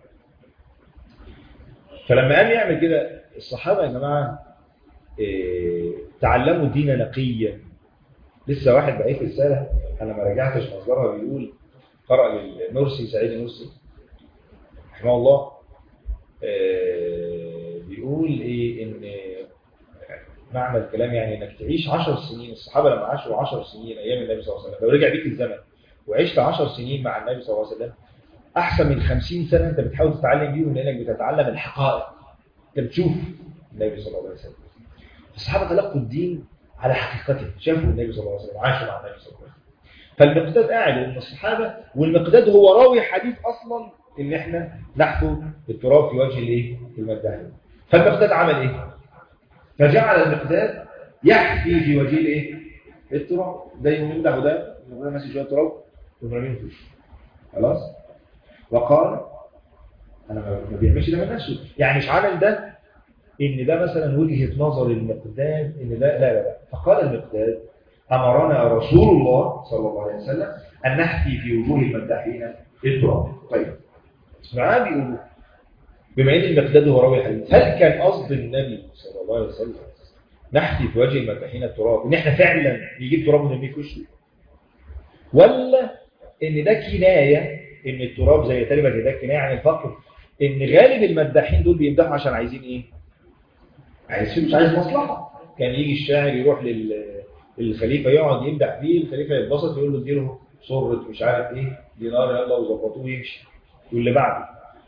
Speaker 2: فلما قام يعمل كده الصحابه يا جماعه إيه تعلموا الدين نقيا. لسه واحد بقى في رساله انا ما رجعتش مصدرها بيقول قرأ للنرسي سعيد النرسي رحمه الله إيه بيقول ايه ان معنى الكلام يعني انك تعيش عشر سنين. الصحابه لما عاشوا عشر سنين ايام النبي صلى الله عليه وسلم لو رجع بيك الزمن وعشت عشر سنين مع النبي صلى الله عليه وسلم احسن من خمسين سنه انت بتحاول تتعلم بيهم لانك بتتعلم الحقائق. انت بتشوف النبي صلى الله عليه وسلم. الصحابه تلقوا الدين على حقيقته، شافوا النبي صلى الله عليه وسلم، عاشوا مع النبي صلى الله عليه وسلم. فالمقداد قاعد من الصحابة، والمقداد هو راوي حديث أصلا إن إحنا نحفو التراب في وجه الإيه؟ المداحين. فالمقداد عمل إيه؟ فجعل المقداد يحفي في وجه الإيه؟ التراب، ده يمدح وده يقول ماسك شوية تراب ويرميه فيه. خلاص؟ وقال أنا ما بيعملش ده من نفسه، يعني مش عامل ده إن ده مثلا وجهة نظر المقداد إن ده لا لا لا. فقال المقداد أمرنا رسول الله صلى الله عليه وسلم أن نحكي في وجوه المداحين التراب. طيب اسمعوا بيقولوا بما إن المقداد هو راوي الحديث، هل كان قصد النبي صلى الله عليه وسلم نحكي في وجه المداحين التراب إن إحنا فعلا نجيب تراب ونرميه في وشه، ولا إن ده كناية إن التراب زي تقريبا ده كناية عن الفقر، إن غالب المداحين دول بيمدحوا عشان عايزين إيه؟ عايزين مش عايز مصلحة. كان يجي الشاعر يروح لل الخليفة يقعد يمدح فيه، الخليفة يتبسط يقول له اديله صورة مش عارف ايه دينار يلا وظبطوه ويمشي واللي بعده.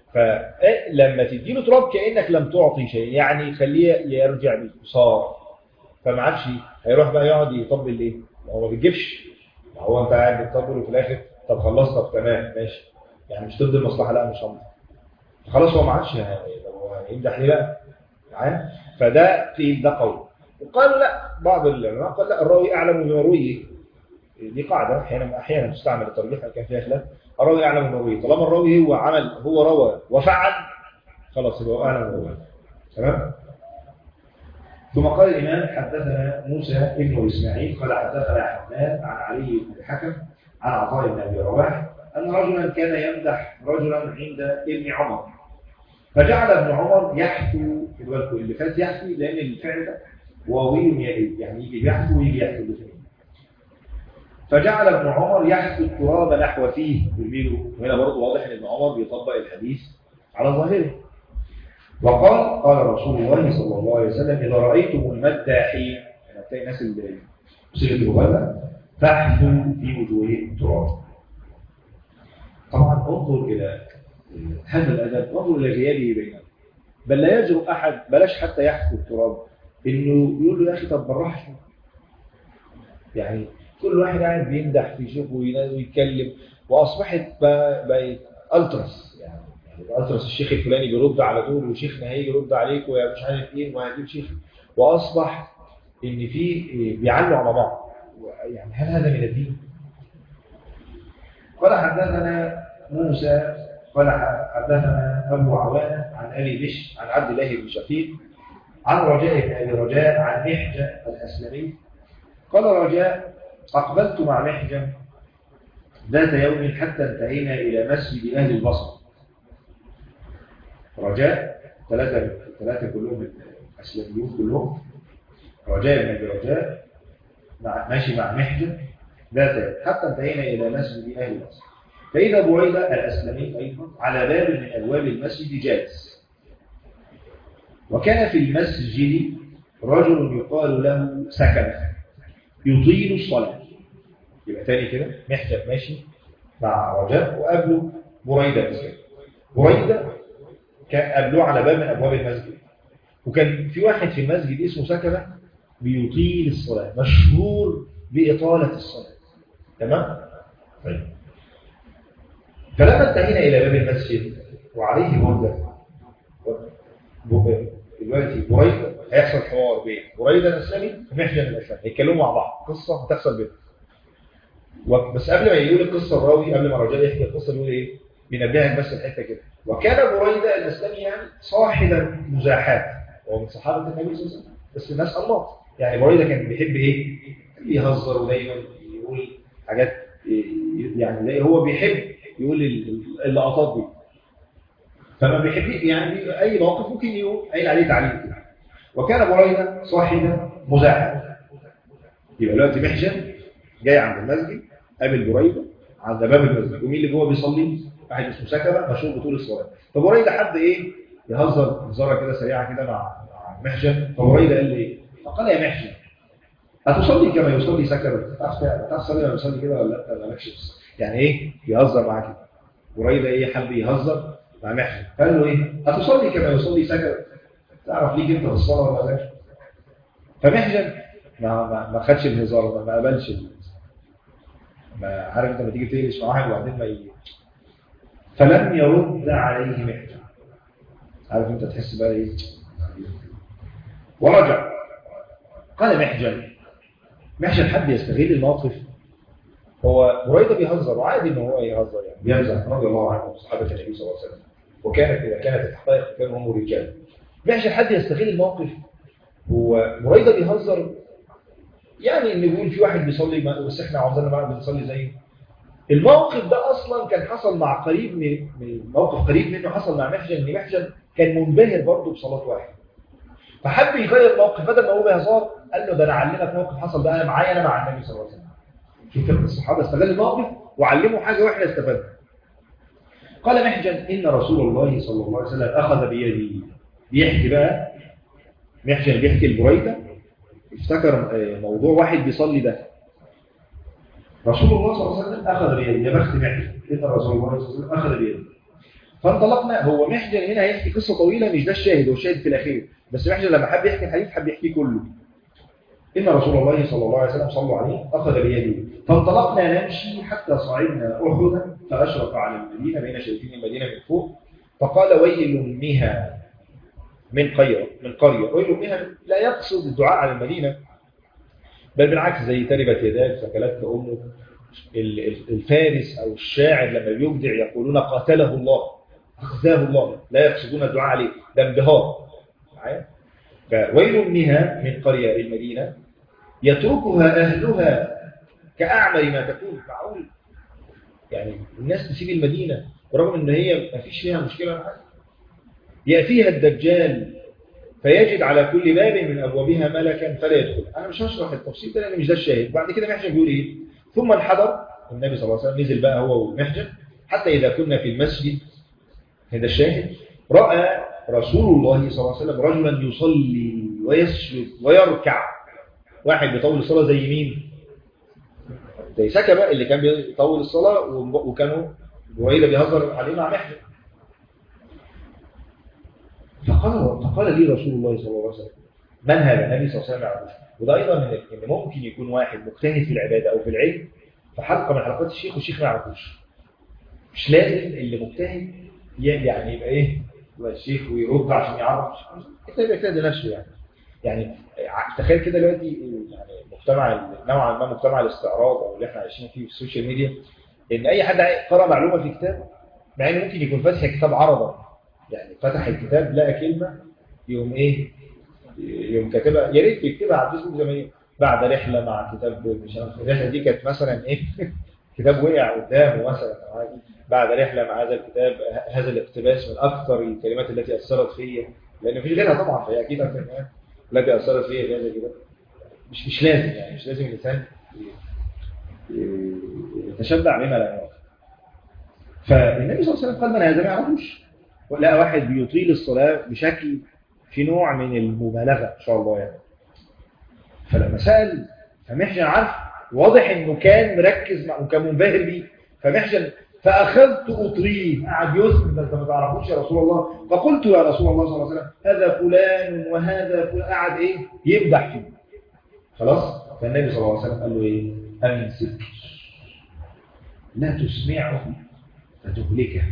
Speaker 2: فلما تديله تراب كأنك لم تعطي شيء، يعني خليه يرجع بالصار، فما عادش هيروح بقى يقعد يطبل ليه؟ ما هو ما بتجيبش، ما هو انت قاعد بتطبل وفي الاخر طب خلصت طب تمام ماشي، يعني مش ضد المصلحة لا مش همضي، خلاص هو ما عادش يمدح ليه بقى معاه. فده قيل ده قول. وقالوا لا، بعض العلماء قال لا الراوي اعلم بما روي، دي قاعده احيانا احيانا تستعمل الترجيح كان فيها خلاف، الراوي اعلم بما روي، طالما الراوي هو عمل هو روى وفعل خلاص يبقى اعلم بما روي. تمام. ثم قال الامام حدثنا موسى ابن اسماعيل قال حدثنا حماد عن علي بن الحكم عن عطاء بن ابي رباح ان رجلا كان يمدح رجلا عند ابن عمر، فجعل ابن عمر يحثو في الوقت اللي فات يحثو لان الفعل ده واوي يائي، يعني يجي يحثو ويجي يحثو الاثنين. فجعل ابن عمر يحثو التراب نحو فيه يرميه، وهنا برضه واضح ان ابن عمر بيطبق الحديث على ظاهره. وقال قال رسول الله صلى الله عليه وسلم اذا رايتم المداحين، يعني هتلاقي الناس اللي بصيغه المبالغه فاحثوا في وجوههم التراب. طبعا انظر الى هذا الادب، انظر الى غيابه بيننا، بل لا يجرؤ احد بلاش حتى يحثو التراب انه يقول له يا اخي طب بالراحه شويه. يعني كل واحد قاعد بيمدح في شيخه ويتكلم، واصبحت بقت التراس، يعني التراس الشيخ الفلاني بيرد على طول وشيخنا هيجي يرد عليك ويا مش عارف ايه وهجيب شيخ، واصبح ان في بيعلوا على بعض. يعني هل هذا من الدين؟ قال حدثنا موسى قال حدثنا ابو عوانه عن ابي بش عن عبد الله بن شقيق عن رجاء بن ابي رجاء عن محجن الاسلمي قال رجاء اقبلت مع محجن ذات يوم حتى انتهينا الى مسجد اهل البصره. رجاء ثلاثه ثلاثه كلهم الاسلميون كلهم، رجاء بن ابي رجاء مع ماشي مع محجن ذات يوم حتى انتهينا الى مسجد اهل البصره، فاذا بريده الاسلمي ايضا على باب من ابواب المسجد جالس، وكان في المسجد رجل يقال له سكنة يطيل الصلاة. يبقى تاني كده محجن ماشي مع رجاء وقابله بريدة مسجد. بريدة كان قابله على باب من أبواب المسجد، وكان في واحد في المسجد اسمه سكنة بيطيل الصلاة، مشهور بإطالة الصلاة. تمام؟ طيب. فلما انتهينا إلى باب المسجد وعليه بردة دلوقتي بريدة هيحصل حوار بين بريدة الأسلمي ومحجن الأسلمي، هيتكلموا مع بعض قصة هتحصل بينهم. بس قبل ما يقول القصة الراوي قبل ما الرجال يحكي القصة يقول إيه؟ بينبهك بس الحتة كده. وكان بريدة الأسلمي يعني صاحب مزاحات، هو من صحابة النبي صلى الله عليه وسلم بس الناس الله، يعني بريدة كان بيحب إيه؟ يهزر ودايما يقول حاجات، يعني هو بيحب يقول اللقطات دي، فما بيحب يعني اي موقف ممكن يقول قايل عليه تعليق. وكان بريدة صاحب مزاحم. يبقى دلوقتي محجن جاي عند المسجد قابل بريدة عند باب المسجد، ومين اللي جوه بيصلي؟ واحد اسمه سكبة مشهور بطول الصلاه. فبريدة حد ايه يهزر هزاره كده سريعه كده مع محجن، فبريدة قال له ايه؟ فقال يا محجن اتصلي كما يصلي سكبة؟ تعرف تصلي ولا يصلي كده ولا لا؟ مالكش. يعني ايه يهزر معاه كده؟ بريدة ايه حب يهزر مع محجن، قال له ايه؟ اتصلي كما يصلي سكبة؟ تعرف ليك انت في الصلاه ولا لا؟ فمحجن ما ما, ما خدش الهزار، ما قبلش. ما عارف انت لما تيجي تقلش مع واحد وبعدين ما ي... فلم يرد عليه محجن. عارف انت تحس بقى ايه؟ ورجع. قال محجن محجن حد يستغل الموقف. هو بريدة بيهزر وعادي ان هو يهزر يعني بيمزح رضي الله عنه صحابه النبي صلى الله عليه وسلم، وكانت اذا كانت الحقائق كانوا هم رجال. محجن حد يستغل الموقف. هو بريدة بيهزر يعني ان بيقول في واحد بيصلي بس احنا عاوزين بقى بنصلي زيه. الموقف ده اصلا كان حصل مع قريب من موقف قريب منه حصل مع محجن، ان محجن كان منبهر برضه بصلاه واحد، فحب يغير الموقف بدل ما هو بهزار قال له ده انا اعلمك موقف حصل بقى معايا انا مع النبي صلى الله عليه وسلم. شوف فقه الصحابه استغل الموقف وعلموا حاجه واحنا استفدنا. قال محجن ان رسول الله صلى الله عليه وسلم اخذ بيدي. بيحكي بقى محجن بيحكي البريده افتكر موضوع واحد بيصلي ده. رسول الله صلى الله عليه وسلم اخذ بيدي. يا بخت محجن ان رسول الله صلى الله عليه وسلم اخذ بيدي. فانطلقنا. هو محجن هنا هيحكي قصه طويله مش ده الشاهد، هو الشاهد في الاخير، بس محجن لما حب يحكي الحديث حب يحكيه كله. إن رسول الله صلى الله عليه وسلم صلى عليه أخذ بيده فانطلقنا نمشي حتى صعدنا أحدا فأشرف على المدينة بين شايفين المدينة من فوق فقال ويل أمها من قرية من قرية ويل أمها لا يقصد الدعاء على المدينة بل بالعكس زي تربت يداك فكلتك أمك. الفارس أو الشاعر لما بيبدع يقولون قاتله الله أخزاه الله، لا يقصدون الدعاء عليه، ده انبهار. فويل أمها من قرية المدينة يتركها أهلها كأعمى ما تكون. معقول يعني الناس تسيب المدينة برغم ان هي ما فيش فيها مشكلة ولا حاجة. يأتيها الدجال فيجد على كل باب من أبوابها ملكا فلا يدخل. أنا مش هشرح التفصيل ده لأن مش ده الشاهد. بعد كده محجن بيقول إيه؟ ثم انحدر النبي صلى الله عليه وسلم نزل بقى هو ومحجن حتى إذا كنا في المسجد هذا الشاهد رأى رسول الله صلى الله عليه وسلم رجلا يصلي ويسجد ويركع. واحد بيطول الصلاة زي مين؟ زي سكبة اللي كان بيطول الصلاة وكانوا بريدة بيهزر عليه مع محجن. فقال فقال لي رسول الله صلى الله عليه وسلم من هذا؟ النبي صلى الله عليه وسلم يعرفه. وده أيضا من إن ممكن يكون واحد مجتهد في العبادة أو في العلم في حلقة من حلقات الشيخ والشيخ ما يعرفوش. مش لازم اللي مجتهد يعني يبقى إيه؟ يبقى الشيخ ويرد عشان يعرف. أنت يبقى كده نفسه يعني. يعني تخيل كده دلوقتي يعني مجتمع نوعا ما مجتمع الاستعراض او اللي احنا عايشين فيه في السوشيال ميديا ان اي حد قرأ معلومه في كتاب مع انه ممكن يكون فاتح كتاب عربي يعني فتح الكتاب لقى كلمه يوم ايه يوم كاتبها يا ريت يكتبها على الفيسبوك زي ما هي بعد رحله مع كتاب مش عارف الرحله دي كانت مثلا ايه كتاب وقع قدامه مثلا بعد رحله مع هذا الكتاب هذا الاقتباس من اكثر الكلمات التي اثرت فيا لان مفيش غيرها طبعا فهي اكيد اكثر منها التي اثرت فيا في هذا الكتاب. مش مش لازم يعني مش لازم الانسان يتشبع بما لا يعرف. فالنبي صلى الله عليه وسلم قال من هذا ما يعرفوش ولقى واحد بيطيل الصلاه بشكل في نوع من المبالغه ان شاء الله يعني. فلما سال فمحجن عارف واضح انه كان مركز مع وكان منبهر بيه فمحجن فاخذت اطريه قعد يسمع انت ما تعرفوش يا رسول الله. فقلت يا رسول الله صلى الله عليه وسلم هذا فلان وهذا فلان قعد ايه يمدح فيه. خلاص فالنبي صلى الله عليه وسلم قال له ايه امسك لا تسمعه فتهلكه.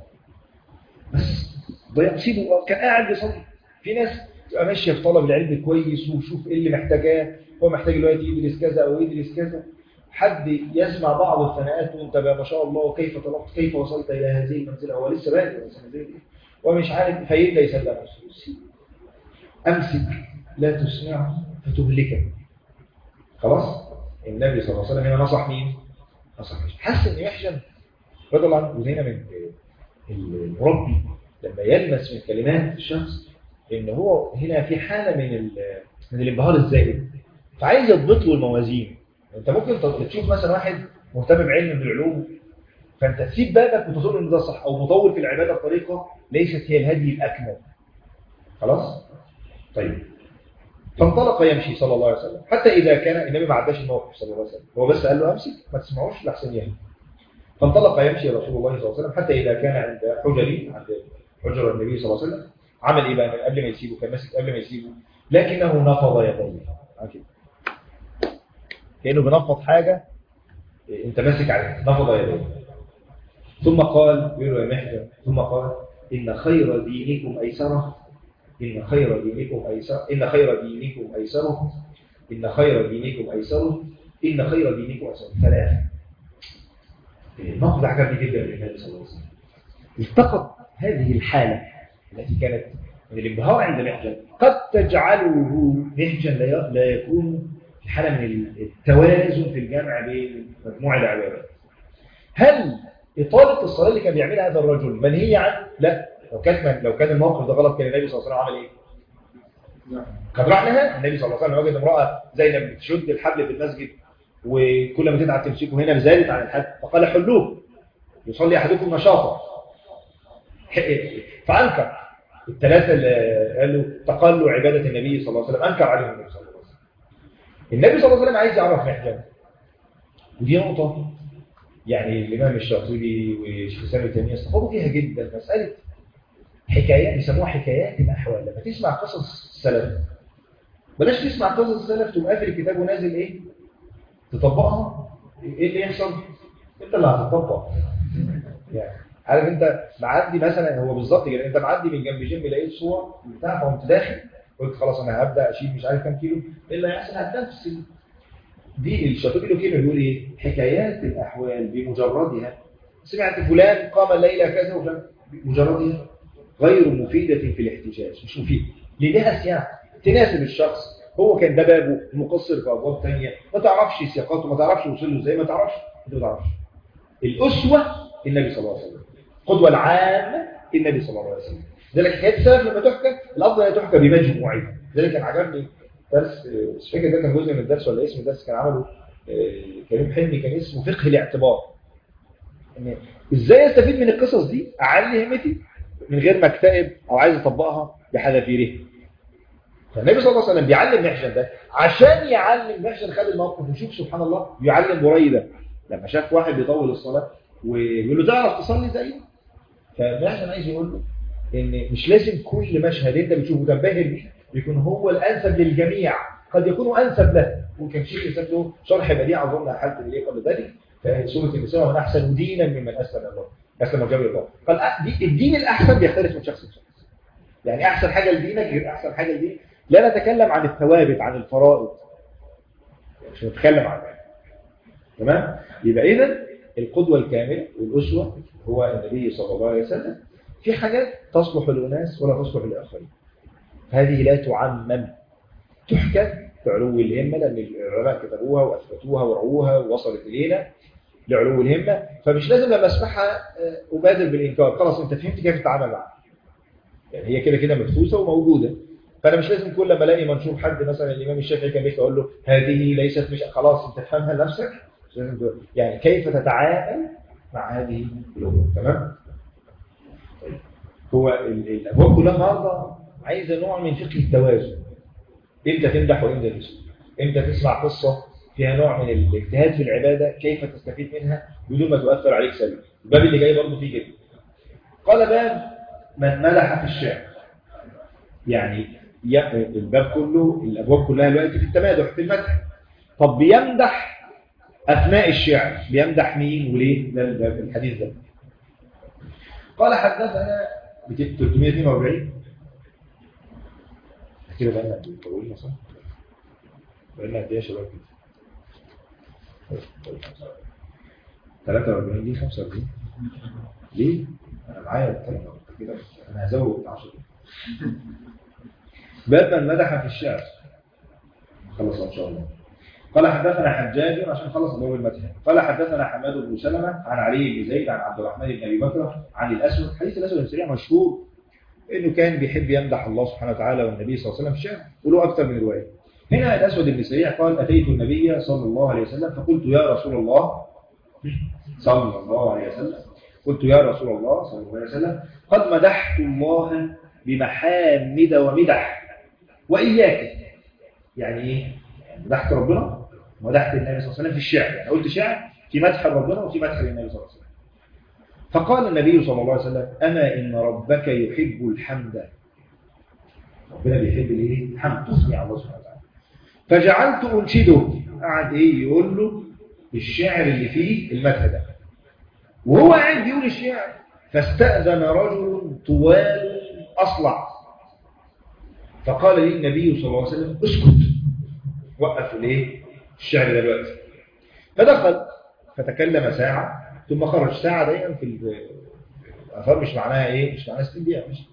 Speaker 2: بس ضيع سيبه كان قاعد يصلي. في ناس تبقى ماشيه في طلب العلم كويس وشوف ايه اللي محتاجاه هو محتاج دلوقتي يدرس كذا او يدرس كذا حد يسمع بعض الثناءات وانت ما شاء الله كيف طلبت كيف وصلت الى هذه المنزله هو لسه بادئ ومش عارف فيبدا يصدق نفسه. امسك لا تسمعه فتهلكه. خلاص النبي صلى الله عليه وسلم هنا نصح مين؟ نصح محجن. حس ان محجن رضي الله عنه وهنا من المربي لما يلمس من كلمات الشخص ان هو هنا في حاله من من الانبهار الزائد فعايز يضبط له الموازين. انت ممكن تشوف مثلا واحد مهتم بعلم من العلوم فانت تسيب بالك وتظن ان ده صح او مطول في العباده بطريقه ليست هي الهدي الاكمل. خلاص طيب فانطلق يمشي صلى الله عليه وسلم حتى إذا كان النبي ما عداش الموقف صلى الله عليه وسلم هو بس قال له امسك ما تسمعوش لحسن يهدي. فانطلق يمشي رسول الله صلى الله عليه وسلم حتى إذا كان عند حجري عند حجر النبي صلى الله عليه وسلم عمل إيه بقى قبل ما يسيبه كان ماسك قبل ما يسيبه لكنه نفض يديه كده كأنه بنفض حاجة انت ماسك عليه، نفض يديه. ثم قال يقول يا محجن، ثم قال إن خير دينكم أيسره إن خير دينكم أيسره إن خير دينكم أيسره إن خير دينكم أيسره إن خير دينكم أيسره ثلاثة. النقد عجبني جدا للنبي صلى الله عليه وسلم. التقط هذه الحالة التي كانت من الانبهار عند محجن قد تجعله محجن لا يكون في حالة من التوازن في الجمع بين مجموع العبادات. هل إطالة الصلاة اللي كان بيعملها هذا الرجل منهي عنه؟ لا. لو كان لو كان الموقف ده غلط كان النبي صلى الله عليه وسلم عمل ايه؟ كان راح لها النبي صلى الله عليه وسلم وجد امرأة زينب بتشد الحبل في المسجد وكل ما تتعب تمسكه هنا زادت عن الحد فقال حلوه يصلي أحدكم نشاطا. فأنكر الثلاثة اللي قالوا تقلوا عبادة النبي صلى الله عليه وسلم أنكر عليهم النبي صلى الله عليه وسلم. النبي صلى الله عليه وسلم عايز يعرف محجن، ودي نقطة يعني الإمام الشاطبي وشيخ الإسلام ابن تيمية استفاضوا فيها جدا. مسألة حكايات بيسموها حكايات الأحوال. لما تسمع قصص السلف بلاش تسمع قصص السلف تقوم قافل الكتاب ونازل إيه تطبقها. إيه اللي يحصل؟ أنت اللي هتطبق. يعني عارف أنت معدي مثلا هو بالظبط كده، أنت معدي من جنب جيم لقيت صور بتاع فقمت داخل قلت خلاص أنا هبدأ أشيل مش عارف كام كيلو. إيه اللي هيحصل؟ هتنفس. دي الشاطبي له كلمه بيقول ايه؟ حكايات الاحوال بمجردها. سمعت فلان قام الليله كذا وفلان بمجردها غير مفيده في الاحتجاج، مش مفيده لها سياق تناسب الشخص. هو كان ده بابه مقصر في ابواب ثانيه ما تعرفش سياقاته ما تعرفش وصل له ازاي ما تعرفش انت ما تعرفش. الاسوه النبي صلى الله عليه وسلم، القدوه العامه النبي صلى الله عليه وسلم. لذلك حكايات السلف لما تحكى الافضل ان تحكى بمجموعها. لذلك كان عجبني درس مش فاكر ده كان جزء من الدرس ولا اسم الدرس كان عمله كريم حلمي كان اسمه فقه الاعتبار. ان ازاي استفيد من القصص دي اعلي همتي من غير ما اكتئب او عايز اطبقها بحذافيرها. فالنبي صلى الله عليه وسلم بيعلم محجن ده عشان يعلم محجن خد الموقف وشوف سبحان الله يعلم بريده لما شاف واحد بيطول الصلاه ويقول له تعرف تصلي زيه. فمحجن عايز يقول له ان مش لازم كل مشهد انت بتشوفه تنبهر بيه يكون هو الانسب للجميع، قد يكون انسب له. وكان شيخ الاسلام له شرح بديع اظن حالته اللي قبل ذلك في سوره النساء من احسن دينا ممن اسلم الله اسلم وجه الله. قال دي الدين الاحسن بيختلف من شخص لشخص. يعني احسن حاجه لدينك غير احسن حاجه لدينك. لا نتكلم عن الثوابت عن الفرائض مش نتكلم عنها. تمام؟ يبقى اذا القدوه الكامله والاسوه هو النبي صلى الله عليه وسلم. في حاجات تصلح للناس ولا تصلح للاخرين. هذه لا تعمم، تحكى بعلو الهمة لأن العلماء كتبوها وأثبتوها ورعوها ووصلت إلينا لعلو الهمة. فمش لازم لما أسمعها أبادر بالإنكار خلاص أنت فهمت كيف تتعامل معها. يعني هي كده كده مدفوسة وموجودة. فأنا مش لازم كل ما الاقي منشور حد مثلا الإمام الشافعي كان بيقول له هذه ليست مش خلاص أنت تفهمها لنفسك. يعني كيف تتعامل مع هذه الأمور. تمام؟ هو الأبواب كلها النهارده عايزة نوع من فقه التوازن. امتى تمدح وامتى تسمع، امتى تسمع قصة فيها نوع من الاجتهاد في العبادة كيف تستفيد منها بدون ما تؤثر عليك سلبا. الباب اللي جاي برضه فيه كده. قال باب من مدح في الشعر. يعني الباب كله الابواب كلها دلوقتي في التمادح في المدح. طب بيمدح اثناء الشعر بيمدح مين وليه؟ ده الحديث ده. قال حدثنا ثلاثمائة واثنين وأربعين كده بقى لنا طويلة صح؟ بقى لنا قد ايه يا شباب كده؟ ثلاثة وأربعين دي خمسة وأربعين ليه؟ أنا معايا الكلام كده أنا هزود عشرة. باب من مدح في الشعر. خلص إن شاء الله. قال حدثنا حجاج عشان خلص باب المدح. قال حدثنا حماد بن سلمة عن علي بن زيد عن عبد الرحمن بن أبي بكر عن الأسود. حديث الأسود بن سريع مشهور إنه كان بيحب يمدح الله سبحانه وتعالى والنبي صلى الله عليه وسلم في الشعر وله أكثر من رواية. هنا الأسود بن سريع قال أتيت النبي صلى الله عليه وسلم فقلت يا رسول الله صلى الله عليه وسلم قلت يا رسول الله صلى الله عليه وسلم قد مدحت الله بمحامد ومدح وإياك. يعني إيه؟ مدحت ربنا ومدحت النبي صلى الله عليه وسلم في الشعر. يعني قلت شعر في مدح ربنا وفي مدح النبي صلى الله عليه وسلم. فقال النبي صلى الله عليه وسلم أما إن ربك يحب الحمد. ربنا بيحب الايه؟ الحمد تثني على الله سبحانه وتعالى. فجعلت أنشده. قعد إيه يقول له الشعر اللي فيه المدح ده، وهو قاعد بيقول الشعر فاستأذن رجل طوال أصلع فقال لي النبي صلى الله عليه وسلم اسكت، وقف الايه الشعر دلوقتي. فدخل فتكلم ساعة ثم خرج. ساعة دايما في الآثار مش معناها ايه، مش معناها ستين دقيقة مش.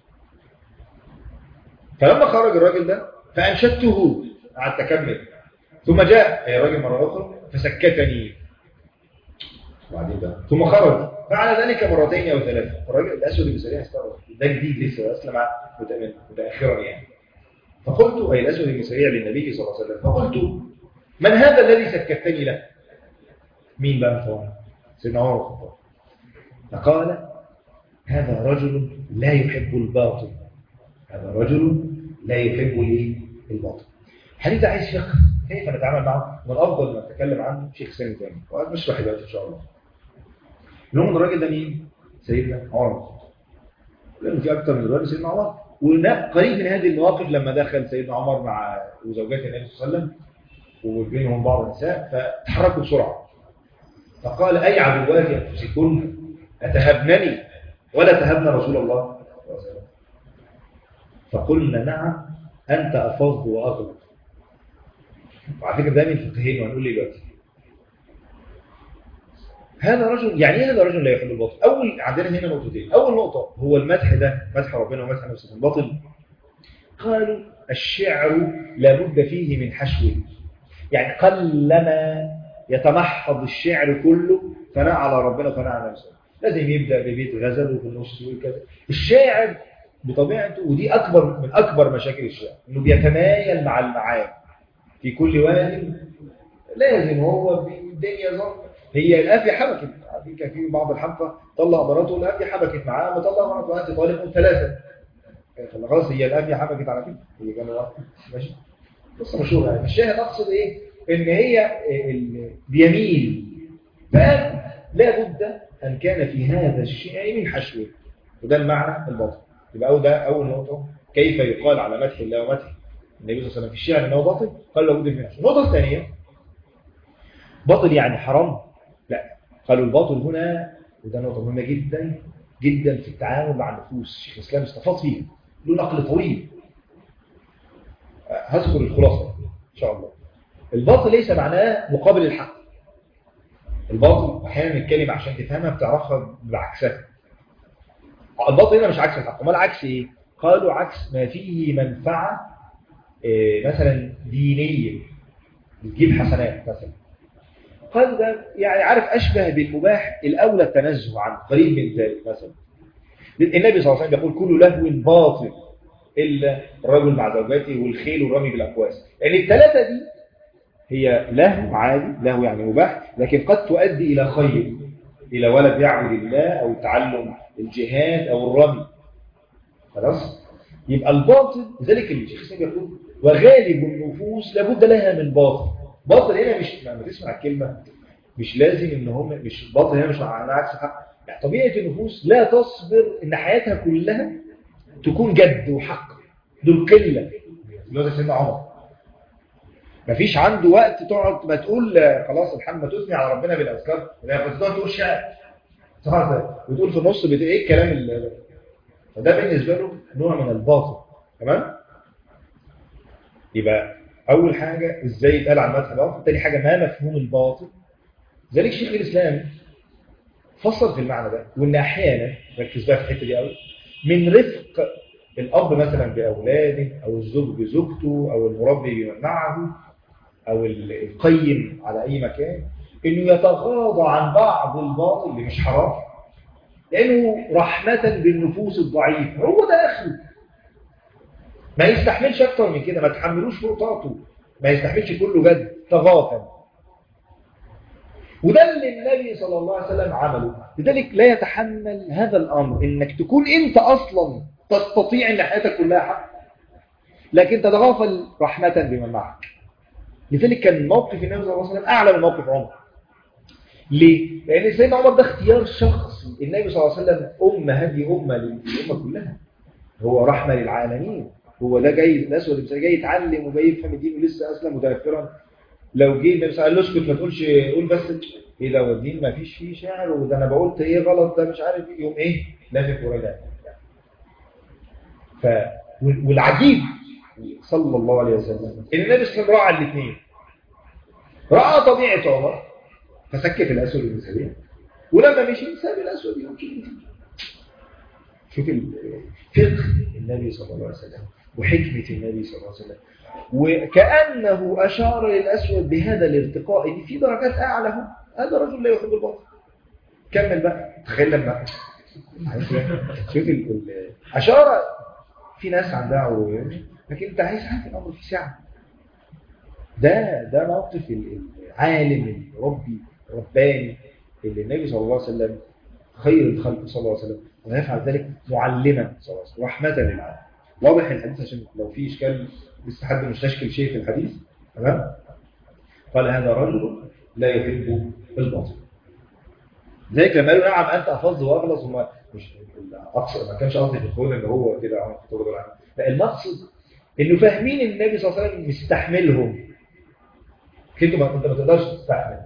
Speaker 2: فلما خرج الراجل ده فأنشدته، قعدت أكمل، ثم جاء الراجل مرة أخرى فسكتني وبعدين ده ثم خرج، فعل ذلك مرتين أو ثلاثة. الراجل الأسود المساري استغرب، ده جديد لسه أسلم متأخرا يعني. فقلت أي الأسود المساري للنبي صلى الله عليه وسلم، فقلت من هذا الذي سكتني له؟ مين بقى طبعا؟ سيدنا عمر بن الخطاب. فقال هذا رجل لا يحب الباطل، هذا رجل لا يحب لي الباطل. الحديث عايز فقه كيف نتعامل معه، من الافضل ما نتكلم عنه شيخ سامي تاني وهنشرح دلوقتي ان شاء الله. لهم الراجل ده مين؟ سيدنا عمر بن الخطاب، لانه في اكثر من راجل سيدنا عمر. وقريب من هذه المواقف لما دخل سيدنا عمر مع وزوجات النبي صلى الله عليه وسلم وبينهم بعض النساء فتحركوا بسرعه، فقال اي عدوات انفسكن اتهبنني ولا تهبن رسول الله؟ فقلنا نعم انت افض واغلط. وعلى فكره ده من الفقهين وهنقول ليه دلوقتي. هذا رجل يعني ايه هذا رجل لا يحب الباطل؟ اول عندنا هنا نقطتين. اول نقطه هو المدح ده مدح ربنا ومدح نفسه باطل. قالوا الشعر لابد فيه من حشو، يعني قلما يتمحض الشعر كله ثناء على ربنا وثناء على نفسه، لازم يبدا ببيت غزل وفي النص وكذا. الشاعر بطبيعته ودي اكبر من اكبر مشاكل الشعر انه بيتمايل مع المعاني في كل واد، لازم هو الدنيا ظن هي الافيه حبكت. عارفين كان في بعض الحلقه طلع مراته الافيه حبكت معاه، مطلع مراته انت طالق ثلاثه خلاص هي الافيه حبكت على كده، هي كانوا ماشي قصه مشهوره يعني. الشاهد اقصد ايه ان هي بيميل، فلا بد ان كان في هذا الشيء من حشو، وده المعنى الباطل. يبقى ده اول نقطه كيف يقال على مدح الله ومدح النبي صلى الله عليه وسلم في الشعر انه باطل. قال لابد من حشو. النقطه الثانيه باطل يعني حرام؟ لا، قالوا الباطل هنا وده نقطه مهمه جدا جدا في التعامل مع النفوس. شيخ الاسلام استفاض فيه له نقل طويل، هذكر الخلاصه ان شاء الله. الباطل ليس معناه مقابل الحق. الباطل احيانا الكلمه عشان تفهمها بتعرفها بعكسها. الباطل هنا مش عكس الحق، امال عكس ايه؟ قالوا عكس ما فيه منفعه إيه مثلا دينيه بتجيب حسنات مثلا. قال ده يعني عارف اشبه بالمباح الاولى التنزه عنه، قريب من ذلك. مثلا النبي صلى الله عليه وسلم يقول كل لهو باطل الا الرجل مع زوجته والخيل والرمي بالاقواس. يعني الثلاثه دي هي لهو عادي، لهو يعني مباح، لكن قد تؤدي الى خير، الى ولد يعبد الله او تعلم الجهاد او الرمي. خلاص يبقى الباطل لذلك الشيخ الاسلام يقول وغالب النفوس لابد لها من باطل. باطل هنا مش لما تسمع الكلمه مش لازم ان هم مش باطل هنا مش معناه عكس الحق. يعني طبيعه النفوس لا تصبر ان حياتها كلها تكون جد وحق، دول قله. اللي هو سيدنا عمر مفيش عنده وقت تقعد ما تقول خلاص الحمد ما تثني على ربنا بالاذكار، لا كنت تقعد تقول شعر وتقول في النص بت ايه الكلام اللي فده بالنسبه له نوع من الباطل. تمام؟ يبقى اول حاجه ازاي يتقال عن مدح الباطل، ثاني حاجه ما مفهوم الباطل. ذلك شيخ الاسلام فصل في المعنى ده، وان احيانا ركز بقى في الحته دي قوي من رفق الاب مثلا باولاده او الزوج بزوجته او المربي بمن معه او القيم على اي مكان انه يتغاضى عن بعض الباطل اللي مش حرام لانه رحمه بالنفوس الضعيفه. هو ده اخره، ما يستحملش اكتر من كده، ما تحملوش فوق طاقته، ما يستحملش كله جد، تغافل. وده اللي النبي صلى الله عليه وسلم عمله. لذلك لا يتحمل هذا الامر انك تكون انت اصلا تستطيع ان حياتك كلها حق لكن تتغافل رحمه بمن معك. لذلك كان موقف النبي صلى الله عليه وسلم اعلى من موقف عمر. ليه؟ لان سيدنا عمر ده اختيار شخصي. النبي صلى الله عليه وسلم امه، هذه امه للامه كلها، هو رحمه للعالمين. هو ده جاي الاسود اللي جاي يتعلم وجاي يفهم الدين ولسه اسلم متاخرا لو جه النبي قال له اسكت ما تقولش، قول بس ايه ده والدين ما فيش فيه شعر، وده انا بقولت ايه غلط، ده مش عارف ايه، يوم ايه لافف وراجع. ف والعجيب صلى الله عليه وسلم ان النبي صلى الله عليه وسلم راى الاثنين، راى طبيعه عمر فسكت الاسود المسلمين، ولما مشي ساب الاسود يمشي. شوف فقه النبي صلى الله عليه وسلم وحكمه النبي صلى الله عليه وسلم، وكانه اشار للاسود بهذا الارتقاء ان في درجات اعلى. هذا رجل لا يحب الباطل. كمل بقى، تخيل لما شوف ال... اشار. في ناس عندها عروض لكن انت عايز حاجه الامر في ساعه. ده ده موقف العالم الربي الرباني اللي النبي صلى الله عليه وسلم خير الخلق صلى الله عليه وسلم ويفعل ذلك معلما صلى الله عليه وسلم رحمه للعالم. واضح الحديث عشان لو في اشكال لسه حد مستشكل شيء في الحديث. تمام. قال هذا رجل لا يحب الباطل. ذلك لما قالوا نعم انت افض واغلظ، وما مش اقصد ما كانش قصدي في الخول ان هو كده عمل خطوه عنه، لا المقصد انه فاهمين النبي صلى الله عليه وسلم مستحملهم. كنت ما انت ما تقدرش تستحمل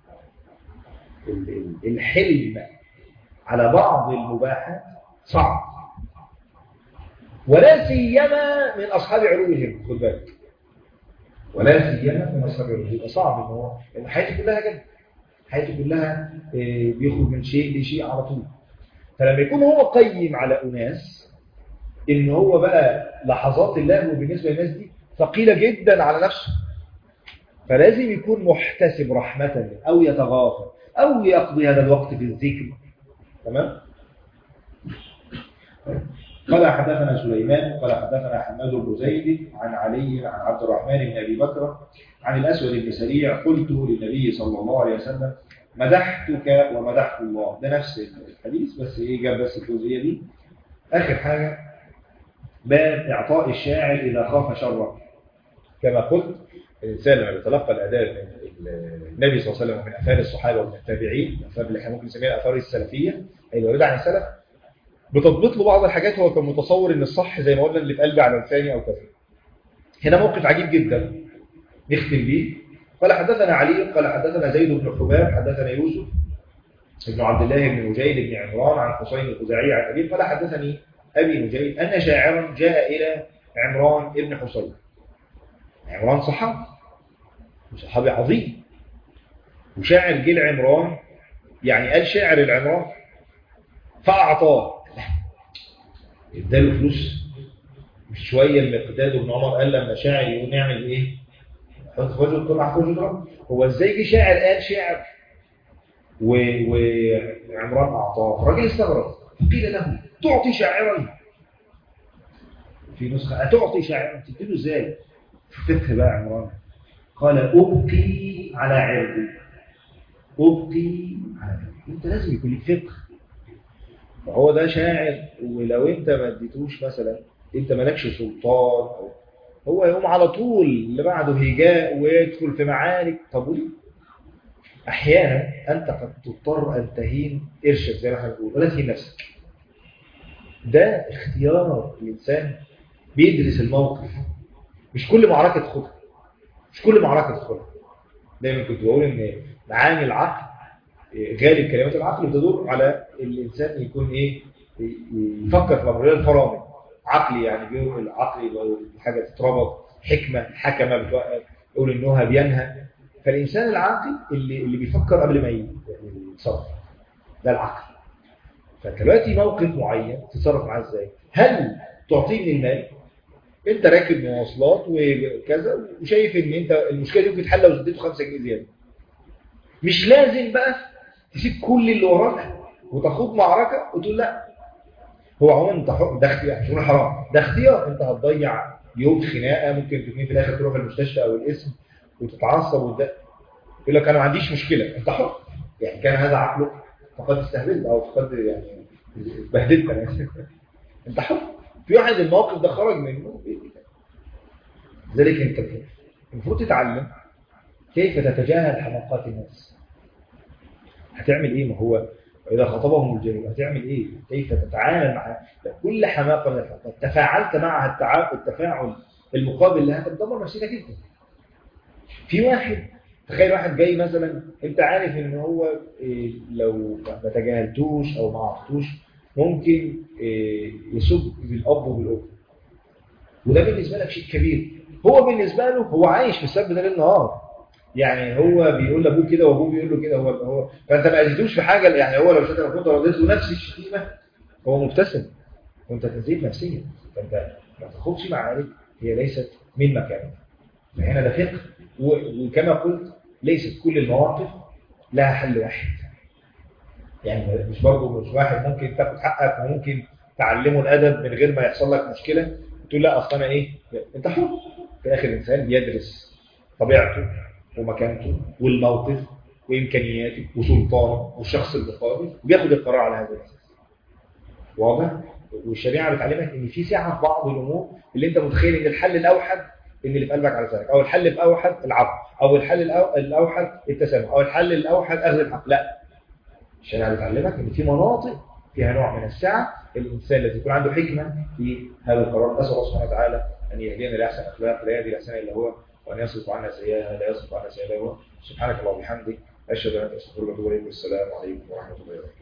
Speaker 2: الحلم على بعض المباحات صعب، ولا سيما من اصحاب علوهم. خد بالك، ولا سيما من اصحاب علوهم صعب ان هو لان حياته كلها كده، حياته كلها بيخرج من شيء لشيء على طول. فلما يكون هو قيم على أناس إن هو بقى لحظات الله بالنسبة للناس دي ثقيلة جدا على نفسه، فلازم يكون محتسب رحمة أو يتغافر أو يقضي هذا الوقت في الذكر. تمام؟ قال حدثنا سليمان قال حدثنا حماد بن زيد عن علي عن عبد الرحمن بن أبي بكر عن الأسود بن سريع قلت للنبي صلى الله عليه وسلم مدحتك ومدحت الله. ده نفس الحديث بس ايه جاب بس الجزئيه دي. اخر حاجه باب اعطاء الشاعر اذا خاف شره. كما قلت الانسان لما يتلقى الاداب من النبي صلى الله عليه وسلم ومن اثار الصحابه ومن التابعين، الاثار اللي احنا ممكن نسميها الاثار السلفيه اللي ورد عن السلف، بتضبط له بعض الحاجات هو كان متصور ان الصح زي ما قلنا اللي في قلبي على لساني او كذا. هنا موقف عجيب جدا نختم بيه. قال حدثنا علي قال حدثنا زيد بن حباب حدثنا يوسف ابن عبد الله بن مجيد بن عمران عن حسين الخزاعي عن أبيه قال حدثني أبي مجيد أن شاعرا جاء إلى عمران ابن حسين. عمران صحابي وصحابي عظيم وشاعر جيل عمران، يعني قال شاعر العمران فأعطاه، اداله فلوس. مش شوية المقداد بن عمر قال لما شاعر يقول نعمل إيه؟ خذوا طلع خذوا ضرب. هو ازاي جه شاعر قال شعر وعمران اعطاه؟ الراجل استغرب. قيل له تعطي شاعرا، في نسخه اتعطي شاعرا، تديله ازاي؟ فقه بقى عمران قال ابقي على عرضي، ابقي على عرضي. انت لازم يكون لك فقه. فهو ده شاعر، ولو انت ما اديتوش مثلا انت مالكش سلطان او هو يقوم على طول اللي بعده هجاء ويدخل في معارك. طب وليه؟ احيانا انت قد تضطر ان تهين قرشك زي ما احنا بنقول ولا تهين نفسك. ده اختيار الانسان بيدرس الموقف. مش كل معركه تدخلها، مش كل معركه تدخلها. دايما كنت بقول ان معاني العقل غالب كلمات العقل بتدور على الانسان يكون ايه، يفكر في الامر الفرامل. عقلي يعني بيقول العقل حاجه تتربط، حكمه حكمه بتوقف، يقول النهى بينهى. فالانسان العاقل اللي اللي بيفكر قبل ما يتصرف، ده العقل. فدلوقتي موقف معين تتصرف معاه ازاي؟ هل تعطيه من المال؟ انت راكب مواصلات وكذا وشايف ان انت المشكله دي ممكن تتحل لو اديته خمسة جنيه زياده. مش لازم بقى تسيب كل اللي وراك وتاخد معركه وتقول لا. هو عموما انت ده اختيار، مش حرام، ده اختيار. انت هتضيع يوم خناقه، ممكن تكون في الاخر تروح المستشفى او القسم وتتعصب وده يقول لك انا ما عنديش مشكله، انت حر. يعني كان هذا عقلك فقد استهبلت او فقد يعني بهدلت انا. انت حر. في واحد الموقف ده خرج منه. لذلك انت المفروض تتعلم كيف تتجاهل حماقات الناس. هتعمل ايه؟ ما هو إذا خطبهم الجاهل هتعمل إيه؟ كيف تتعامل مع كل حماقة من الحماقات؟ تفاعلت معها التفاعل المقابل لها تدمر نفسيتك جدا. في واحد تخيل واحد جاي مثلا انت عارف ان هو إيه لو ما تجاهلتوش او ما عرفتوش ممكن إيه يسب بالاب وبالام، وده بالنسبه لك شيء كبير. هو بالنسبه له هو عايش في السب ده ليل نهار، يعني هو بيقول لابوه كده وابوه بيقول له كده، هو هو فانت ما اذيتوش في حاجه، يعني هو لو شتم كنت رديت له نفس الشتيمه هو مبتسم وانت تزيد نفسيا، فانت ما تاخدش معارك هي ليست من مكانك. فهنا ده فقه، وكما قلت ليست كل المواقف لها حل واحد، يعني مش برضه مش واحد ممكن تاخد حقك وممكن تعلمه الادب من غير ما يحصل لك مشكله تقول لا اصل انا ايه، انت حر. في الاخر الانسان بيدرس طبيعته ومكانته والموقف وامكانياته وسلطانه والشخص المقابل وبياخد القرار على هذا الاساس. واضح؟ والشريعه بتعلمك ان في سعه في بعض الامور اللي انت متخيل ان الحل الاوحد ان اللي في قلبك على لسانك، او الحل الاوحد العفو، او الحل الاوحد التسامح، او الحل الاوحد اخذ الحق. لا، الشريعه بتعلمك ان في مناطق فيها نوع من السعه الانسان الذي يكون عنده حكمه في هذا القرار. نسال الله سبحانه وتعالى ان يهدينا لاحسن اخلاق، لا يهدي لاحسن الا هو، وان يصرف عنا سيئها لا يصرف عنا سيئها الا هو. سبحانك اللهم وبحمدك اشهد ان لا اله الا انت استغفرك واتوب اليك. والسلام عليكم ورحمه الله وبركاته.